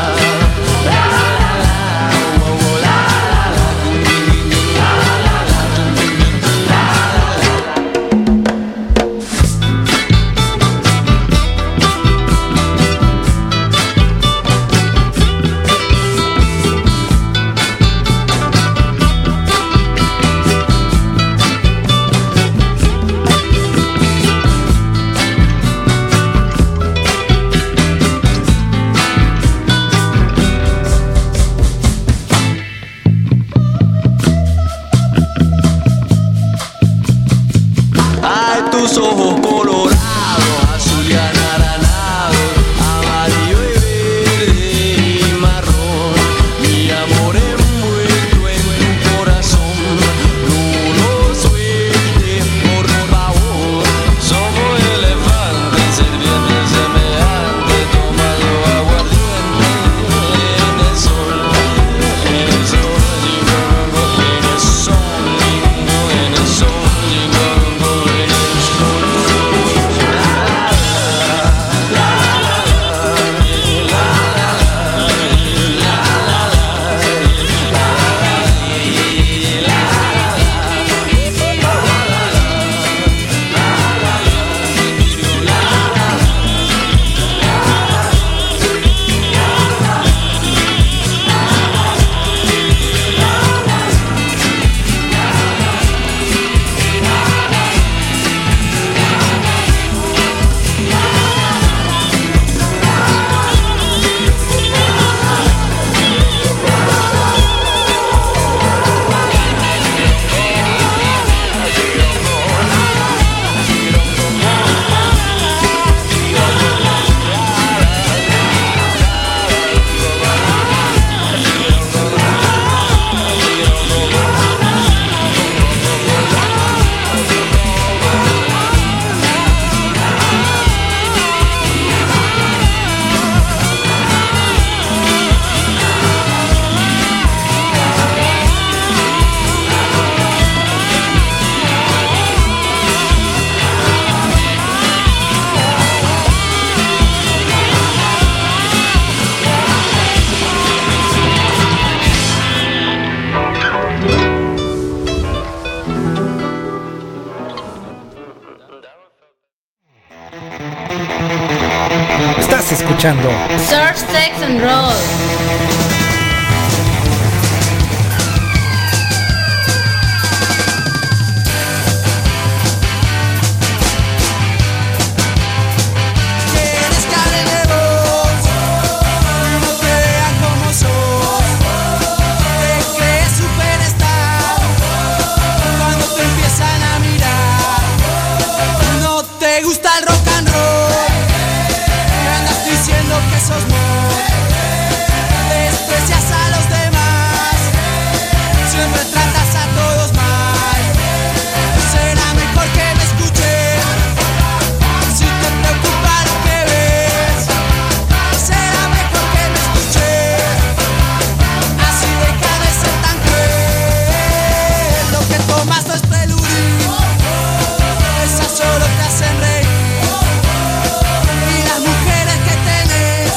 ay, tus ojos colorados, azul y anaranjado, amarillo y verde y marrón, mi amor envuelto en tu corazón, no lo sueltes por favor, somos elefantes, serpientes semejantes, tomando aguardiente en el sol, en el sol, en el sol, en el sol, Estás escuchando Surf, Sex and Roll. Quieres que hable de vos, no te vean como sos, te crees superstar cuando te empiezan a mirar, no te gusta el rock and roll, me andas diciendo que sos mod, desprecias a los demás, siempre tratas a todos mal, será mejor que me escuches, si te preocupa lo que ves, será mejor que me escuches, así deja de ser tan cruel, lo que tomas no es preludio, esas solo te hacen reír, y las mujeres que tenés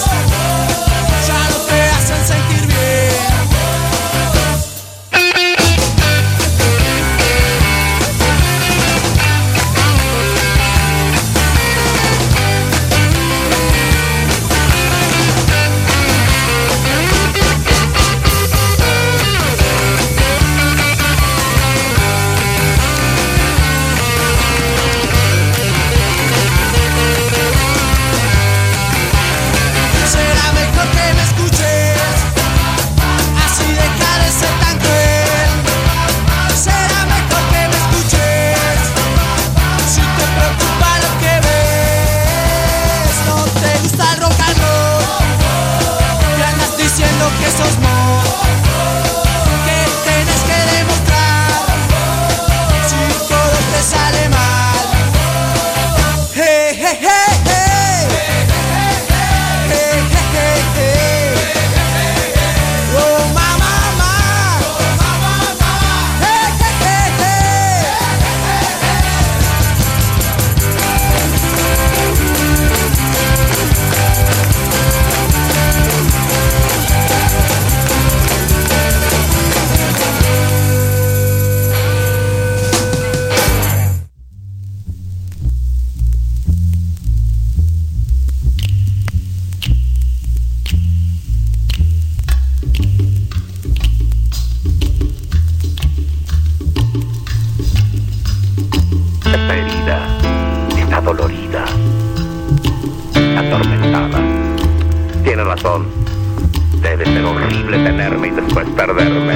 adolorida, atormentada. Tiene razón. Debe ser horrible tenerme y después perderme.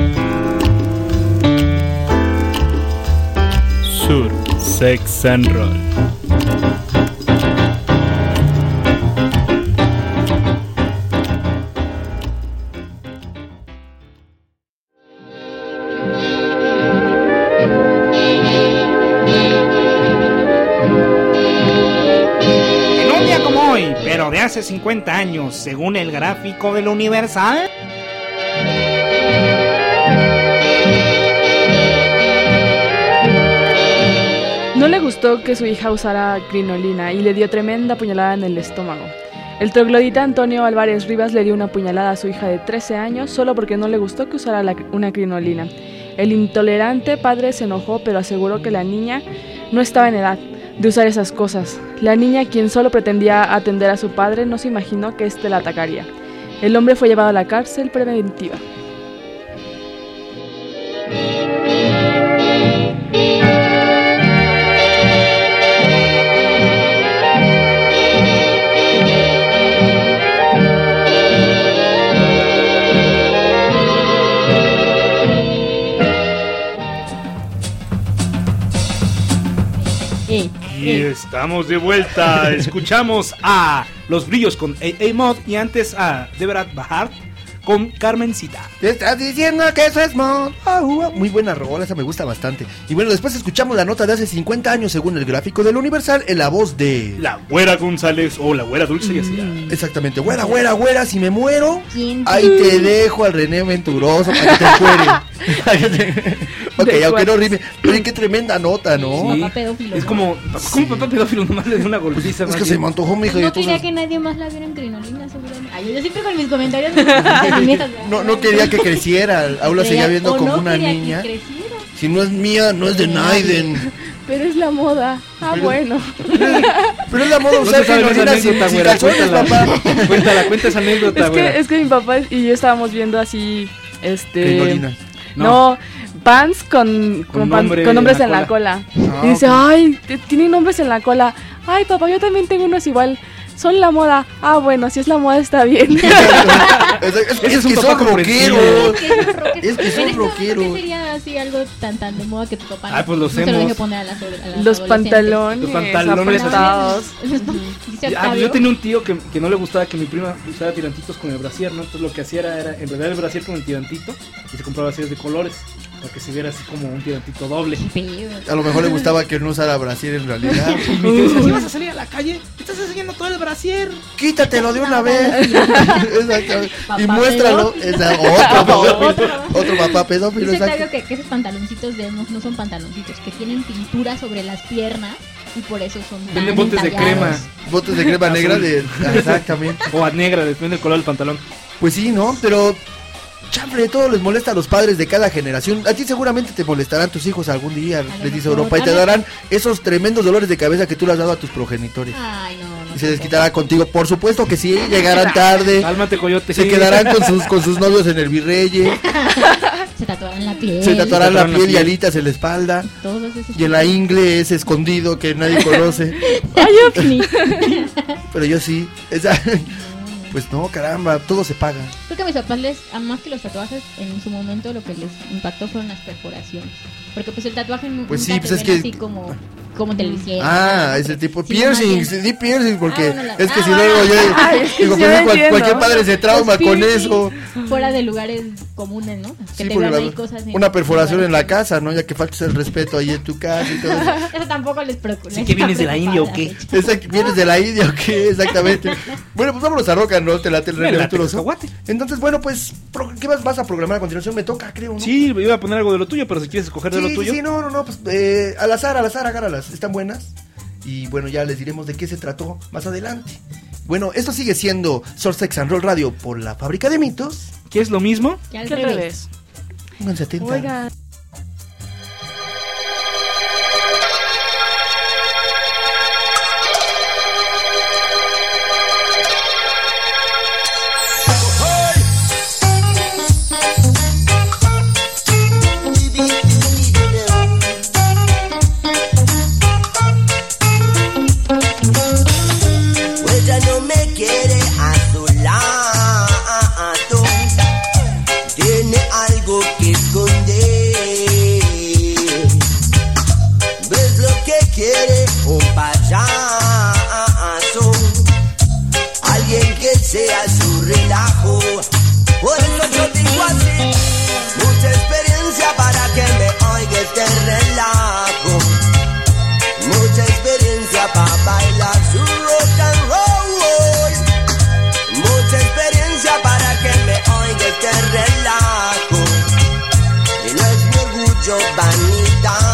Sur, Sex and Roll. En un día como hoy, pero de hace cincuenta años, según el gráfico del Universal. No le gustó que su hija usara crinolina y le dio tremenda puñalada en el estómago. El troglodita Antonio Álvarez Rivas le dio una puñalada a su hija de trece años solo porque no le gustó que usara la- una crinolina. El intolerante padre se enojó, pero aseguró que la niña no estaba en edad de usar esas cosas. La niña, quien solo pretendía atender a su padre, no se imaginó que éste la atacaría. El hombre fue llevado a la cárcel preventiva. Y estamos de vuelta. Escuchamos a Los Brillos con A A Mod y antes a Deberat Bahar con Carmencita. Te estás diciendo que eso es mod. Ah, uh, muy buena rola, esa me gusta bastante. Y bueno, después escuchamos la nota de hace cincuenta años según el gráfico del Universal en la voz de... La Güera González o la Güera Dulce y así. Exactamente, güera, güera, güera, si me muero, ¿Quién? ahí te dejo al René Venturoso para que te fuere. Ok, De aunque no cuates. rime. Miren qué tremenda nota, ¿no? Papá pedófilo. Es como, como papá pedófilo, nomás le dio una golpiza. Es que se me antojó, mijo. y No entonces- quería que nadie más la viera en crinolina, seguramente. Ay, yo siempre con mis comentarios. No, no quería que creciera. Aún la seguía viendo O como no una quería que niña. creciera. Si no es mía, no es de Naiden. Pero es la moda. Ah, Pero- bueno. Pero es la moda No usar te sabes esa crinolina sin, anécdota, sin güera. calzones, Cuéntala. papá. Cuéntala, cuenta esa anécdota, Es güera. que, es que mi papá y yo estábamos viendo así, este... Crinolina. No, pants con, con, Con pan- nombre con nombres en en la la cola. Ah, y dice, ok. ay, t- tienen nombres en la cola. Ay, papá, yo también tengo unos igual. Son la moda. Ah, bueno, si es la moda está bien. Es, es- Ese es es un que papá son comprensivo. rockeros. Es que son En este rockeros. momento, ¿qué sería así algo tan tan de moda que tu papá Ah, pues los no se lo emos. deje poner a las, a las Los adolescentes? pantalones, Los pantalones apretados. Dice Ah, pues Octavio. yo tenía un tío que, que no le gustaba que mi prima usara tirantitos con el brasier, ¿no? Entonces lo que hacía era, era enredar el brasier con el tirantito y se compraba brasieres de colores para que se viera así como un tirantito doble. A lo mejor le gustaba que no usara brasier en realidad. Y mi tío decía, si vas a salir a la calle, estás enseñando todo el brasier. Quítatelo de una vez. Exactamente. Y Papá muéstralo. pedófilo. Esa- otro, Otro. otro, otro papá pedófilo. Dice Exacto. Octavio que, que esos pantaloncitos de emos no son pantaloncitos, que tienen pintura sobre las piernas y por eso son tan Venden botes de entallados. crema. Botes de crema negra de. Exactamente. O a negra, depende del color del pantalón. Pues sí, ¿no? Pero. Chambre, todo les molesta a los padres de cada generación. A ti seguramente te molestarán tus hijos algún día, les dice mejor. Europa, y te A ver. darán esos tremendos dolores de cabeza que tú le has dado a tus progenitores. Ay, no, no. Y se desquitará contigo. Por supuesto que sí, llegarán tarde. Cálmate, coyote. Se quedarán con sus, con sus novios en el Virreye. Se tatuarán la piel. Se tatuarán la tatuarán la piel y piel. alitas en la espalda. Todos esos- Y en la ingle ese escondido que nadie conoce. Ay, ovni. Pero yo sí. Esa- Pues no, caramba, todo se paga. Creo que a mis papás les, a más que los tatuajes, en su momento lo que les impactó fueron las perforaciones. Porque pues el tatuaje nu- Pues nunca sí, te pues es ven que- así como, como te lo hicieron. Ah, ese tipo. Sí, Piercings, más di piercings, porque Ah, bueno, la- es que ah, si luego yo. Ay, es que digo, sí pues, lo cual- entiendo. cualquier padre se trauma Los con piercings eso. Fuera de lugares comunes, ¿no? Que Sí, te porque vean la- ahí cosas en- una perforación en la lugares- casa, ¿no? Ya que faltas el respeto ahí en tu casa y todo eso. Eso tampoco les preocupa. ¿Sí que vienes de la India o qué? Exact- ¿Vienes de la India o qué? Exactamente. Bueno, pues vámonos a rock and roll, te late el Me René late, Venturoso. cacahuate. Entonces, bueno, pues, pro- ¿qué vas, vas a programar a continuación? Me toca, creo, ¿no? Sí, iba a poner algo de lo tuyo, pero si quieres escoger de Sí, lo sí, tuyo. sí, no, no, no, pues eh, al azar, al azar, agárralas, están buenas. Y bueno, ya les diremos de qué se trató más adelante. Bueno, esto sigue siendo Source Sex and Roll Radio por la Fábrica de Mitos. ¿Qué es lo mismo? Que al ¿Qué revés. revés? Pónganse atentos. Oigan. quiere un payaso, alguien que sea su relajo. Por eso yo digo así, mucha experiencia para que me oiga este relajo, mucha experiencia para bailar su rock and roll, mucha experiencia para que me oiga este relajo, y no es mi orgullo, vanidad.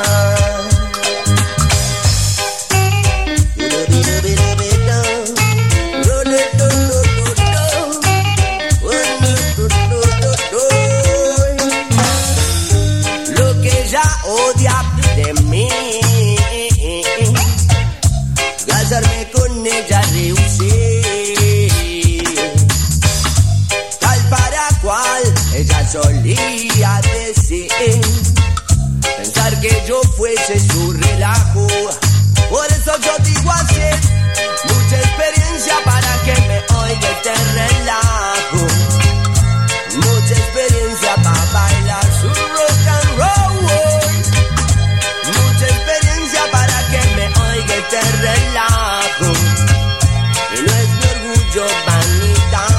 Lo que ella odia de mí, casarme con ella rehusé, tal para cual ella solía decir, pensar que yo fuese su relajo. Por eso yo digo así, mucha experiencia para que me oiga este relajo, mucha experiencia para bailar su rock and roll, mucha experiencia para que me oiga este relajo, y no es mi orgullo, vanidad.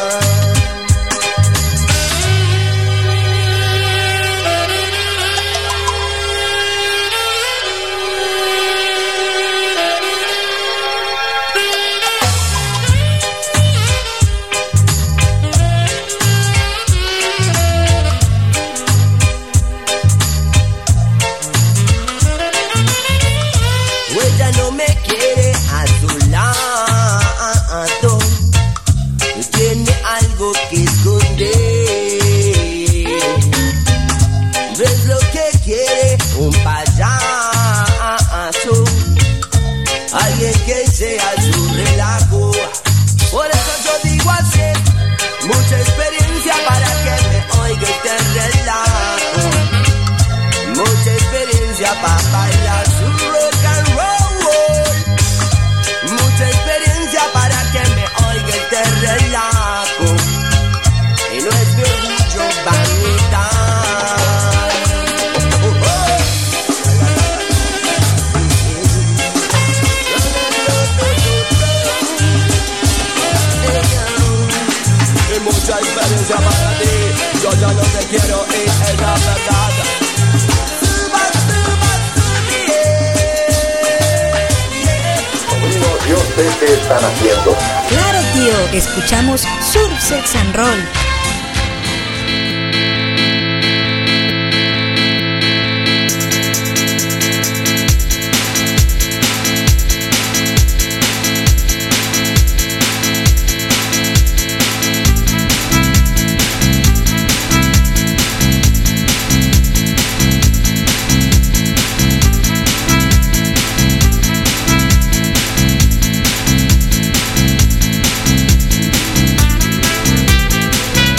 Ella no me quiere a su lado, tiene algo que esconder, no es lo que quiere un payaso, alguien que sea su relajo. Por eso yo digo así, mucha experiencia para que me oiga este relajo, mucha experiencia para bailar su rock and roll, mucha experiencia para que me oiga este relajo, y no es mi orgullo, vanidad. Y mucha experiencia para ti, yo ya no te quiero y es la verdad. Yo sé qué están haciendo. Claro, tío, escuchamos Surf Sex and Roll. Thank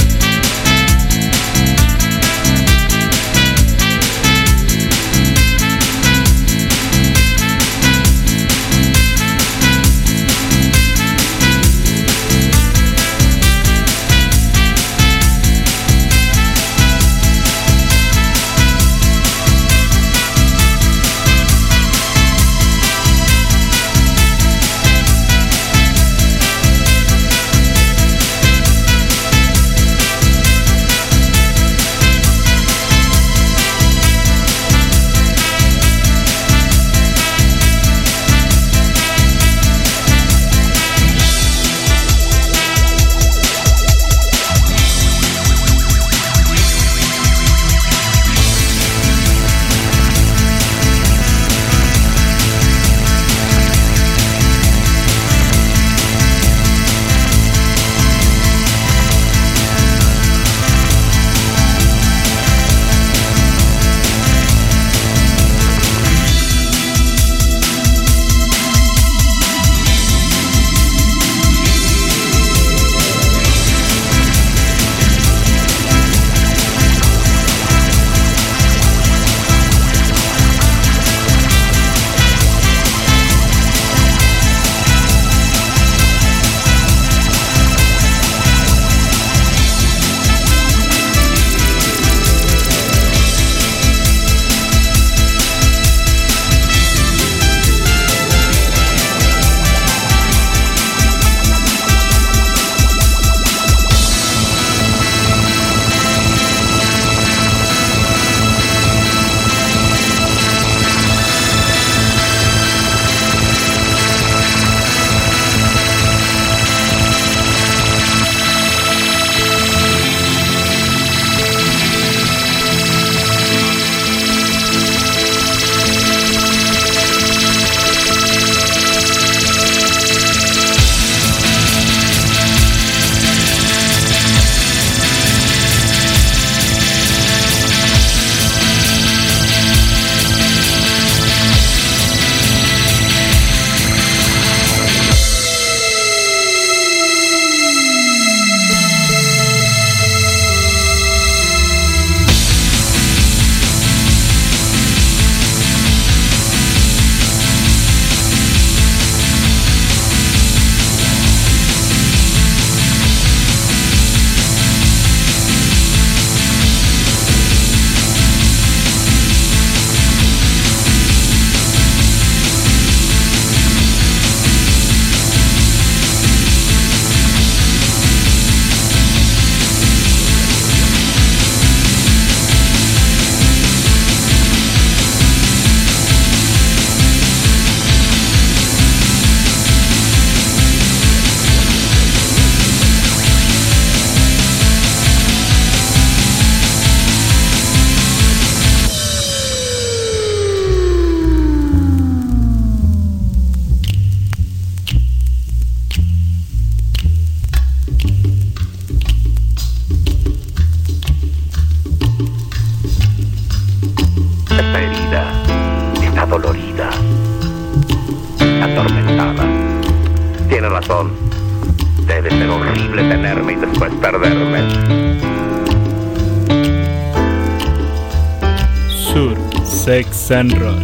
vida. Atormentada. Tiene razón. Debe ser horrible tenerme y después perderme. Sur, Sex and Roll.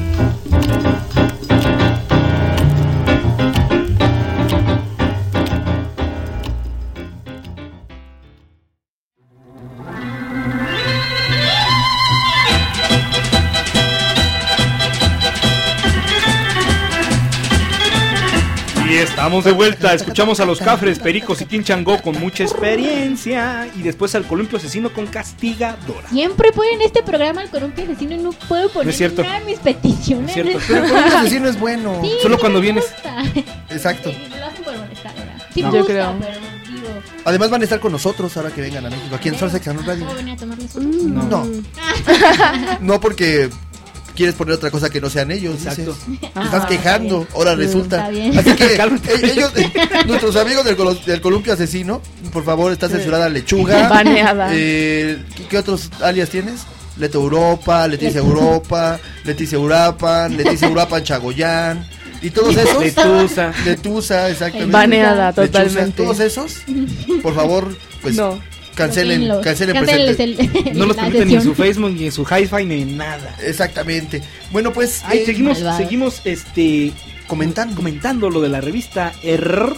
Y estamos de vuelta, escuchamos a los Cafres, Pericos y Tin Changó con mucha experiencia. Y después al Columpio Asesino con Castigadora. Siempre ponen este programa al Columpio Asesino y no puedo poner No es cierto. nada de mis peticiones. Es cierto. Pero el Columpio Asesino es bueno. Sí, Solo sí cuando me vienes. gusta. Exacto. Sí, lo hacen por molestar, ¿verdad? Sí No. me Yo gusta, creo. pero digo... Además van a estar con nosotros ahora que vengan a México, aquí en Sol Sex and Roll Radio. ¿Puedo venir a tomarles No. No. No, porque quieres poner otra cosa que no sean ellos. Exacto. Dices. Te Ah, estás quejando, está ahora bien. resulta. Está bien. Así que eh, ellos, nuestros amigos del, Colo- del Columpio Asesino, por favor, está censurada Lechuga. Baneada. Eh, ¿qué, qué otros alias tienes? Leto Europa, Leticia Europa, Leticia Urapan, Leticia Urapan Chagoyán. Y todos esos. Letusa. Letusa, exactamente. Baneada, Lechuza, totalmente. todos esos, por favor, pues No. cancelen, Bloqueenlos. cancelen Cancelenles presente. el- No los la permiten ni en sesión. su Facebook, ni en su Hi-Fi, ni en nada. Exactamente. Bueno, pues Ay, eh, seguimos, malvado. seguimos este comentando. comentando lo de la revista R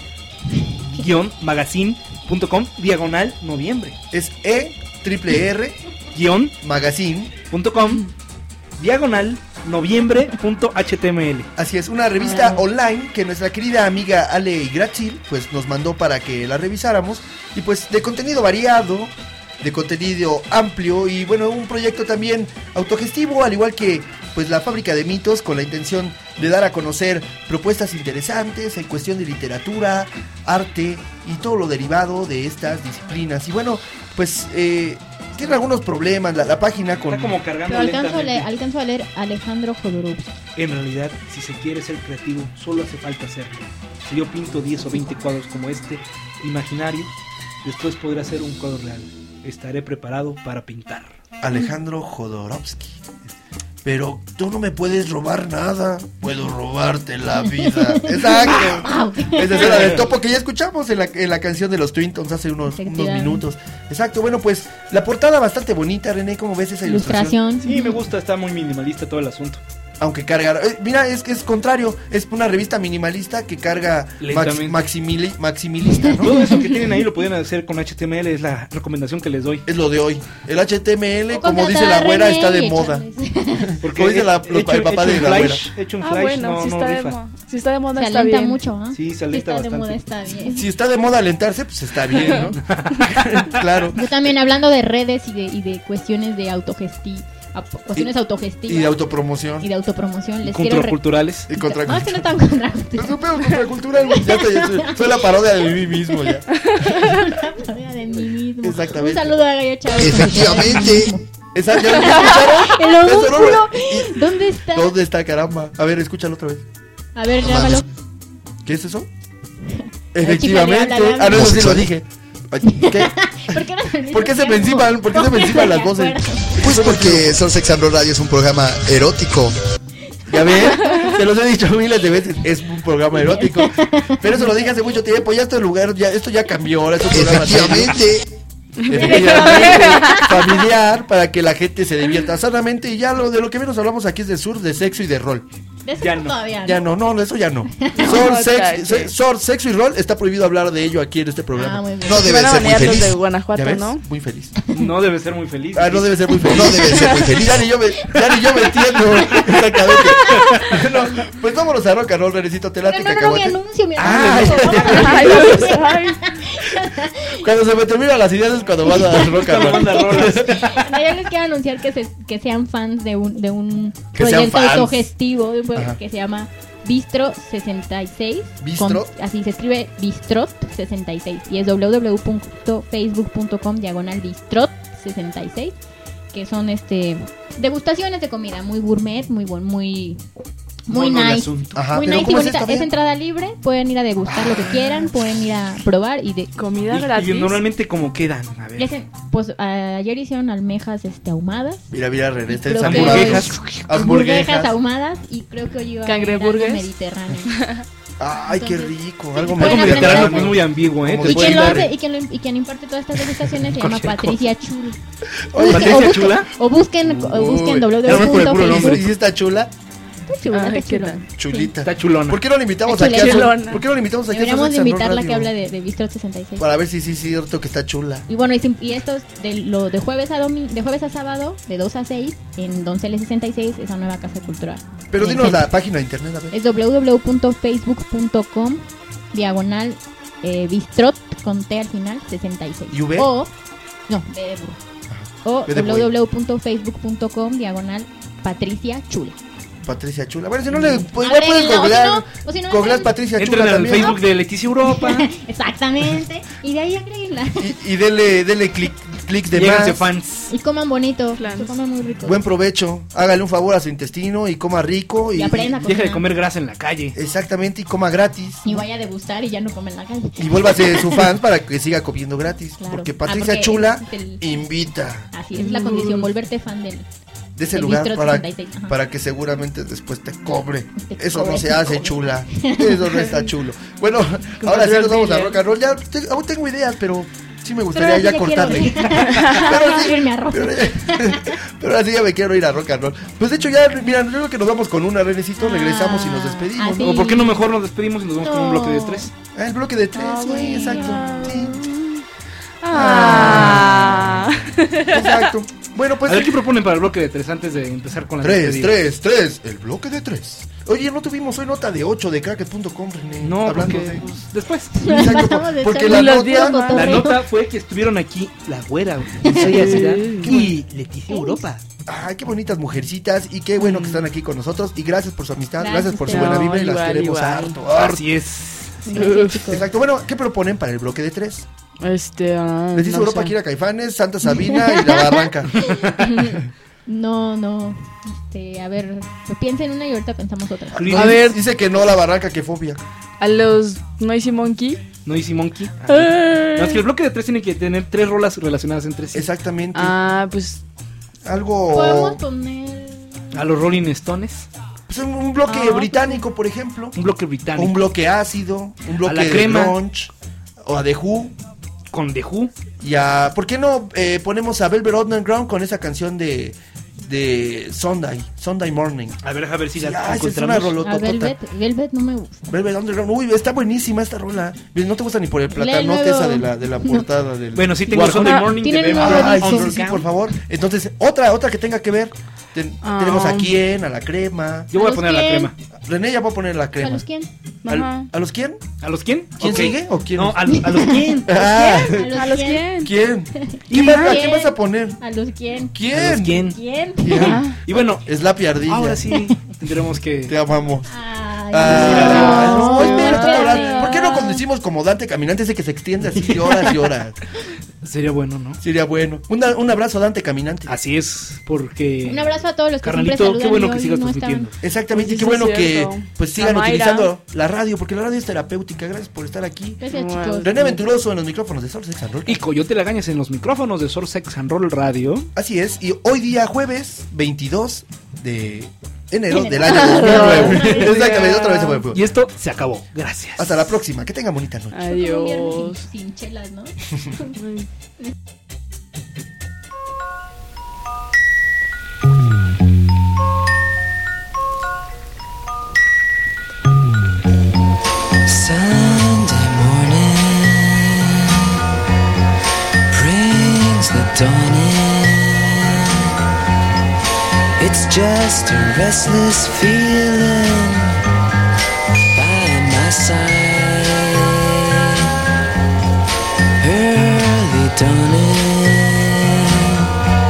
magazine punto com diagonal noviembre. es E triple R Guión Magazine. punto com diagonal noviembre punto html. Así es, una revista online que nuestra querida amiga Ale Grazil pues nos mandó para que la revisáramos y pues de contenido variado, de contenido amplio y bueno, un proyecto también autogestivo, al igual que pues la Fábrica de Mitos, con la intención de dar a conocer propuestas interesantes en cuestión de literatura, arte y todo lo derivado de estas disciplinas. Y bueno, pues eh, tiene algunos problemas la, la página con... Está como cargando Pero alcanzo a, lentamente. leer, alcanzo a leer Alejandro Jodorowsky. En realidad, si se quiere ser creativo, solo hace falta hacerlo. Si yo pinto diez o veinte cuadros como este, imaginarios, después podré hacer un cuadro real. Estaré preparado para pintar. Alejandro Jodorowsky. Pero tú no me puedes robar nada. Puedo robarte la vida. Exacto. Esa es la del topo que ya escuchamos en la, en la canción de los Twintons hace unos, unos minutos. Exacto. Bueno, pues la portada bastante bonita, René. ¿Cómo ves esa ilustración? Ilustración. Sí, me gusta, está muy minimalista todo el asunto. Aunque carga... eh, mira, es que es contrario. Es una revista minimalista que carga max, Lentamente. maximili, maximilista, ¿no? Todo eso que tienen ahí lo pueden hacer con H T M L, es la recomendación que les doy. Es lo de hoy. El H T M L, O como dice contratar la a güera, René está de y moda. echarles. Como dice la- He- hecho- el papá hecho de un la güera. flash, hecho un Ah, flash, bueno, no, si, no está de rifa. mo- si está de moda, Se está alenta bien. mucho, ¿ah? Sí, se Si alenta está de bastante. moda, está bien. Si está de moda alentarse, pues está bien, ¿no? Claro. Yo también hablando de redes y de, y de cuestiones de autogesti ap- cuestiones Y- autogestivas Y de autopromoción. y de autopromoción, les quiero re- Contraculturales. Y contra No, es que no están contraculturales. Es un pedo contracultural, güey. Ya estoy, ya soy, soy la parodia de mí mismo ya. de mí mismo. Exactamente. Un saludo a Gallo Chávez. Efectivamente. Exacto, ¿ya lo escucharon? El Eso no homúnculo. lo- ¿Dónde está? ¿Dónde está, caramba? A ver, escúchalo otra vez. A ver, grábalo. ¿Qué es eso? A ver, Efectivamente. chícale, habla, Ah, no, eso sí lo habla. dije. Ay, ¿Qué? ¿Por qué, no ¿Por qué se me enciman? ¿Por qué se me enciman las voces? Pues porque Sol Sex and Roll Radio es un programa erótico. Ya ven, te los he dicho miles de veces, es un programa erótico. Pero eso lo dije hace mucho tiempo, ya este lugar, ya, esto ya cambió, ahora es un programa Efectivamente. Efectivamente, familiar, para que la gente se divierta sanamente. Y ya lo de lo que menos hablamos aquí es de sur, de sexo y de rol. De eso Ya no no. todavía. Ya no, no, eso ya no. No, Sor, sex, cállate. se- sor, sexo y rol, está prohibido hablar de ello aquí en este programa. Ah, muy bien. No Se debe van a ser muy banear los feliz. de ¿Ya Guanajuato, ves? ¿no? Muy feliz. No debe ser muy feliz. Ah, no debe ser muy feliz. No debe ser muy feliz. Ya ni yo me, ya ni yo me entiendo. Exactamente. No, pues vámonos a rock and roll, Renecito, te late Pero no, no, no, mi cacahuate. anuncio, mi Ah, anuncio. ya, Vamos a- Ay, vamos, ay. Cuando se me terminan las ideas es cuando vas a rock and roll. Manda rolas. No, yo les quiero anunciar que, se, que sean fans de un, de un Que sean proyecto fans. autogestivo de un pro- Ajá. que se llama Bistro sesenta y seis. ¿Bistro? Con- así se escribe Bistrot sesenta y seis. Y es w w w punto facebook punto com diagonal Bistrot sesenta y seis. Que son este degustaciones de comida muy gourmet, muy buen, muy Muy mono el nice. asunto. Ajá, Muy pero nice y ¿cómo es bonita. esto? Es, Vean. entrada libre. Pueden ir a degustar lo que quieran. Pueden ir a probar y de Comida Y, gratis. y normalmente como quedan, a ver. les en- pues a- ayer hicieron almejas este ahumadas. Mira, mira, René, está Creo que ensamburradas. Hamburguesas. Hamburguesas ahumadas y creo que hoy iba a haber algo ¿Cangreburgues? mediterráneo. Ay, qué Entonces, rico. sí, Algo pueden Algo me- aprender mediterráneo a no es muy ambiguo, ¿eh? Como Te de Y pueden quien, lo dar- hace, y, quien lo- y quien imparte todas estas degustaciones se llama Cualquier Patricia Chula. Oye, ¿Patricia o busquen, Chula? O busquen, o busquen Uy, w ya me por el puro w w punto nombre. ¿Y si está chula? Está chula, Ay, está qué chula. tal. Chulita. Está chulona. ¿Por qué no le invitamos Está aquí a chulona. Sol- ¿Por qué no le invitamos aquí a Deberíamos Sol de Sex and invitarla Roll que Radio? habla de, de Bistro sesenta y seis. Para ver si sí es cierto que está chula. Y bueno, y, sim- y estos de lo de jueves a domingo, de jueves a sábado, de dos a seis, en Donceles sesenta y seis, esa nueva casa cultural. Pero En el dinos la centro. página de internet, a ver. Es w w w punto facebook punto com diagonal eh, bistrot con T al final sesenta y seis. ¿Y V? O no, B de burro. O B de buey. w w w punto facebook punto com diagonal Patricia Chula. Patricia Chula. Bueno, si no le. Pues, igual Agréguenla, puedes o si googlear. no- o si no, googlear entren- Patricia Entren Chula al también. Facebook de Leticia Europa. Exactamente. Y de ahí agréguenla. Y, y dele, dele clic, clics de Lléguense más. fans. Y coman bonito. Flans. Se coman muy rico. Buen provecho. Hágale un favor a su intestino y coma rico. Y, Y aprenda a Deja de cocinar. comer grasa en la calle. Exactamente, y coma gratis. Y vaya a degustar y ya no come en la calle. Y vuélvase su fan para que siga comiendo gratis. Claro. Porque Ah, Patricia porque Chula es el- invita Así es la condición, volverte fan del. de ese del lugar Bistro para, sesenta y seis, ajá. para que seguramente después te cobre. Te Eso cobre, no se te hace, cobre. chula. Eso no está chulo. Bueno, ahora sí nos vamos a rock and roll. Ya te- aún tengo ideas, pero sí me gustaría Pero ya ahora sí cortarle. quiero- Pero sí, Irme a rock. pero, pero ahora sí ya me quiero ir a rock and roll. Pues de hecho ya, mira, yo creo que nos vamos con una, Renecito, regresamos y nos despedimos. Ah, ¿no? sí. ¿O por qué no mejor nos despedimos y nos vamos con un bloque de tres? Ah, el bloque de tres, Ah, sí, bueno. exacto. Sí, Ah. exacto. Bueno, pues A ver qué proponen para el bloque de tres antes de empezar con la tres, despedida? tres, tres, el bloque de tres. Oye, no tuvimos hoy nota de ocho de cracket punto com, René. No, hablando porque de... pues, después. Exacto, Pasamos de porque echar la los nota, días más- La Torreo. nota fue que estuvieron aquí la güera, güey, Isaiah Sida y Leticia Europa. ay, qué bonitas mujercitas y qué bueno que están aquí con nosotros y gracias por su amistad, gracias, Gracias, por su no, buena vibra y las igual, queremos igual. harto, harto. Así es. Gracias, chicos. Exacto, bueno, ¿qué proponen para el bloque de tres? Este, ah, Les dice no Europa sé. Kira Caifanes, Santa Sabina y La Barranca. No, no. Este, a ver, piensen una y ahorita pensamos otra. No, A ver. dice que no La Barranca, que fobia. A los Noisy Monkey. Noisy Monkey. Ah. No, es que el bloque de tres tiene que tener tres rolas relacionadas entre sí. Exactamente. Ah, pues Algo... Podemos poner. A los Rolling Stones. Pues un, un bloque Ah, británico, por ejemplo. Un bloque O británico. un bloque ácido, un bloque la crema. de grunge, o a The Who. Con The Who. Y a, ¿por qué no eh, ponemos a Velvet Underground con esa canción de, de Sunday, Sunday Morning? A ver, a ver si Sí, la ah, esa es una encontramos. rolototota. A Velvet. Velvet no me gusta. Velvet Underground, uy, está buenísima esta rola. No te gusta ni por el platanote nuevo. esa de la, de la portada del... Bueno, sí tengo Warhol. Sunday Morning de tienen Velvet un nuevo Ay, disco. sí, sí, sí, por favor. Entonces, otra, otra que tenga que ver. Ten- Ah. Tenemos a quién, a la crema. Yo voy ¿A a los poner la quién? crema. René ya va a poner la ¿A crema. los quién? ¿Al- Ajá. ¿A los quién? ¿A los quién? ¿Quién Ok. sigue o quién? No, a, a los quién. Ah, ¿A los quién? ¿quién? ¿Quién? ¿Quién vas, ¿A quién vas a poner? ¿A los quién? ¿Quién? ¿A los quién? ¿Quién? ¿Quién? Y bueno, Slappy Ardilla. ahora sí tendremos que... Te amamos. Ay, Ah, no, no, espérate, no, ahora, no. ¿por qué no condecimos como Dante Caminante ese que se extiende así horas y horas? Sería bueno, ¿no? Sería bueno. Una- un abrazo a Dante Caminante. Así es, porque... Un abrazo a todos los que siempre Carnalito, saludan qué bueno y que hoy sigas no transmitiendo. estaban. Exactamente, Pues qué sí, bueno es que cierto. pues sigan A Mayra. utilizando la radio, porque la radio es terapéutica. Gracias por estar aquí. Gracias, Bueno. chicos. René Venturoso en los micrófonos de Sol Sex and Roll. Y Coyote Lagañas en los micrófonos de Source Sex and Roll Radio. Así es, y hoy día jueves veintidós de enero Enero. del año dos mil nueve. Exactamente, otra vez se fue. Y esto se acabó. Gracias. Hasta la próxima, que tengan bonita noche. Fue como un viernes Adiós. Sin, sin chelas, ¿no? Sunday morning brings the dawn in. It's just a restless feeling by my side. Early dawning,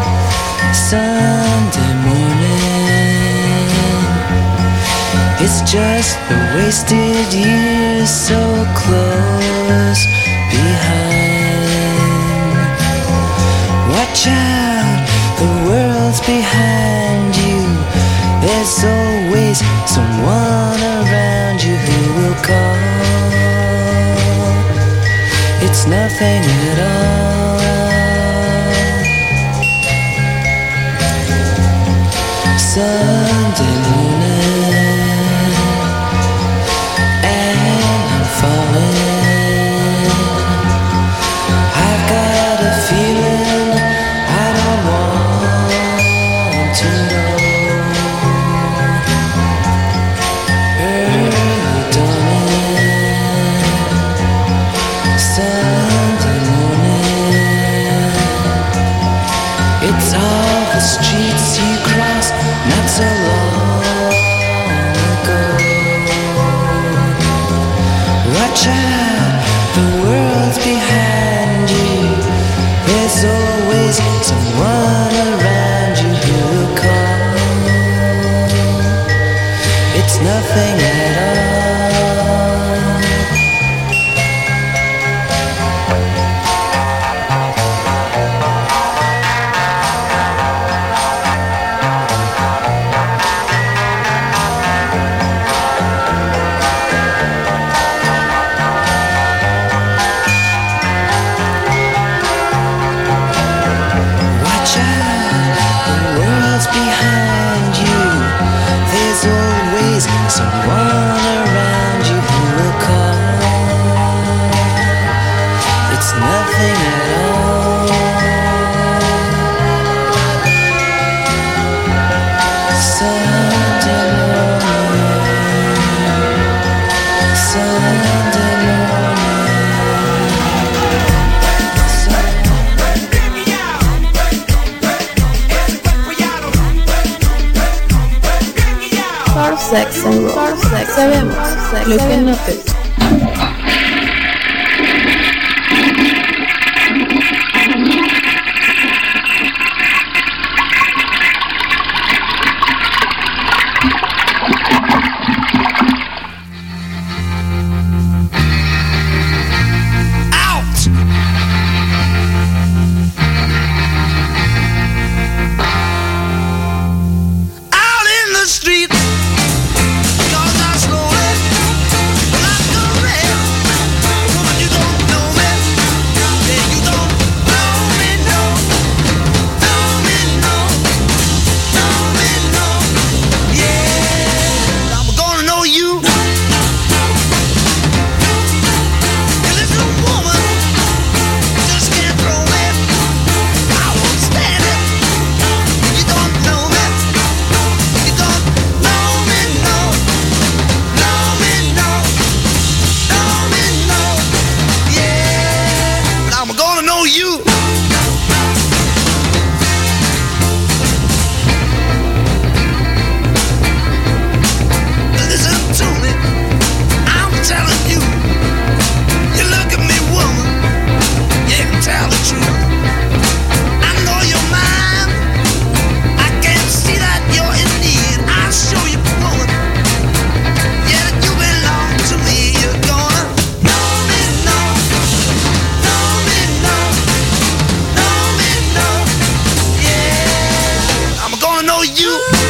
Sunday morning. It's just the wasted years so close behind. Watch out, the world's behind you. There's There's always someone around you who will call. It's nothing at all. Sunday morning, and I'm falling. I've got a feeling I don't want to know. Early dawning, Sunday morning. It's all the streets you cross not so long ago. Watch out, the world's behind you. There's always someone around you who will call. It's nothing at all. Watch out, the world's behind you. There's always someone around you who will call. It's nothing at all. Sunday morning, Sunday Surf Sex and Roll. Sabemos lo que no te out in the street. 'Cause I slowly, like a rat. Woman, you don't know me. Yeah, you don't know me, no. Know me, no. Know me, no. Yeah, I'm gonna know you. And this little woman just can't throw me. I won't stand it. You don't know me. You don't know me, no. Know me, no. Know me, no. Yeah, but I'm gonna know you. Listen to me. I'm telling you. You look at me, woman. You can tell the truth. I know you're mine. I can see that you're in need. I'll show you, woman. Yeah, that you belong to me. You're gonna know me, no. Know me, no. Know me, no. Yeah, I'm gonna know you.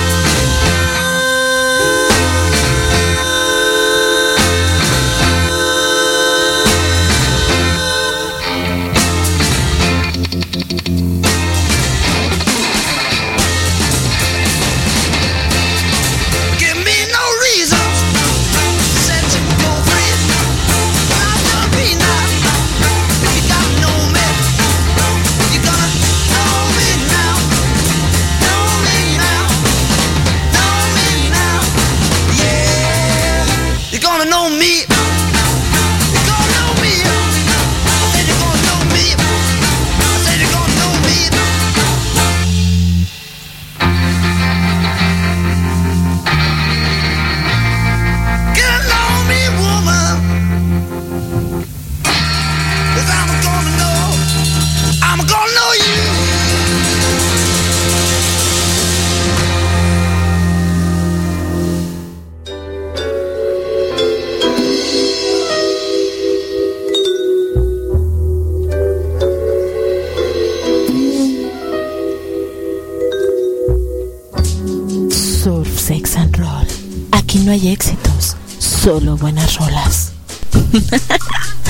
Give me no reasons. Set you go free. I'm gonna be now. You gotta know me. You gonna know me now. Know me now. Know me now. Yeah. You're gonna know me. You're gonna know me. I said you're gonna know me. I said you're gonna know me. Get to know me, woman. 'Cause I'm gonna know. I'm gonna know you. Aquí no hay éxitos, solo buenas rolas.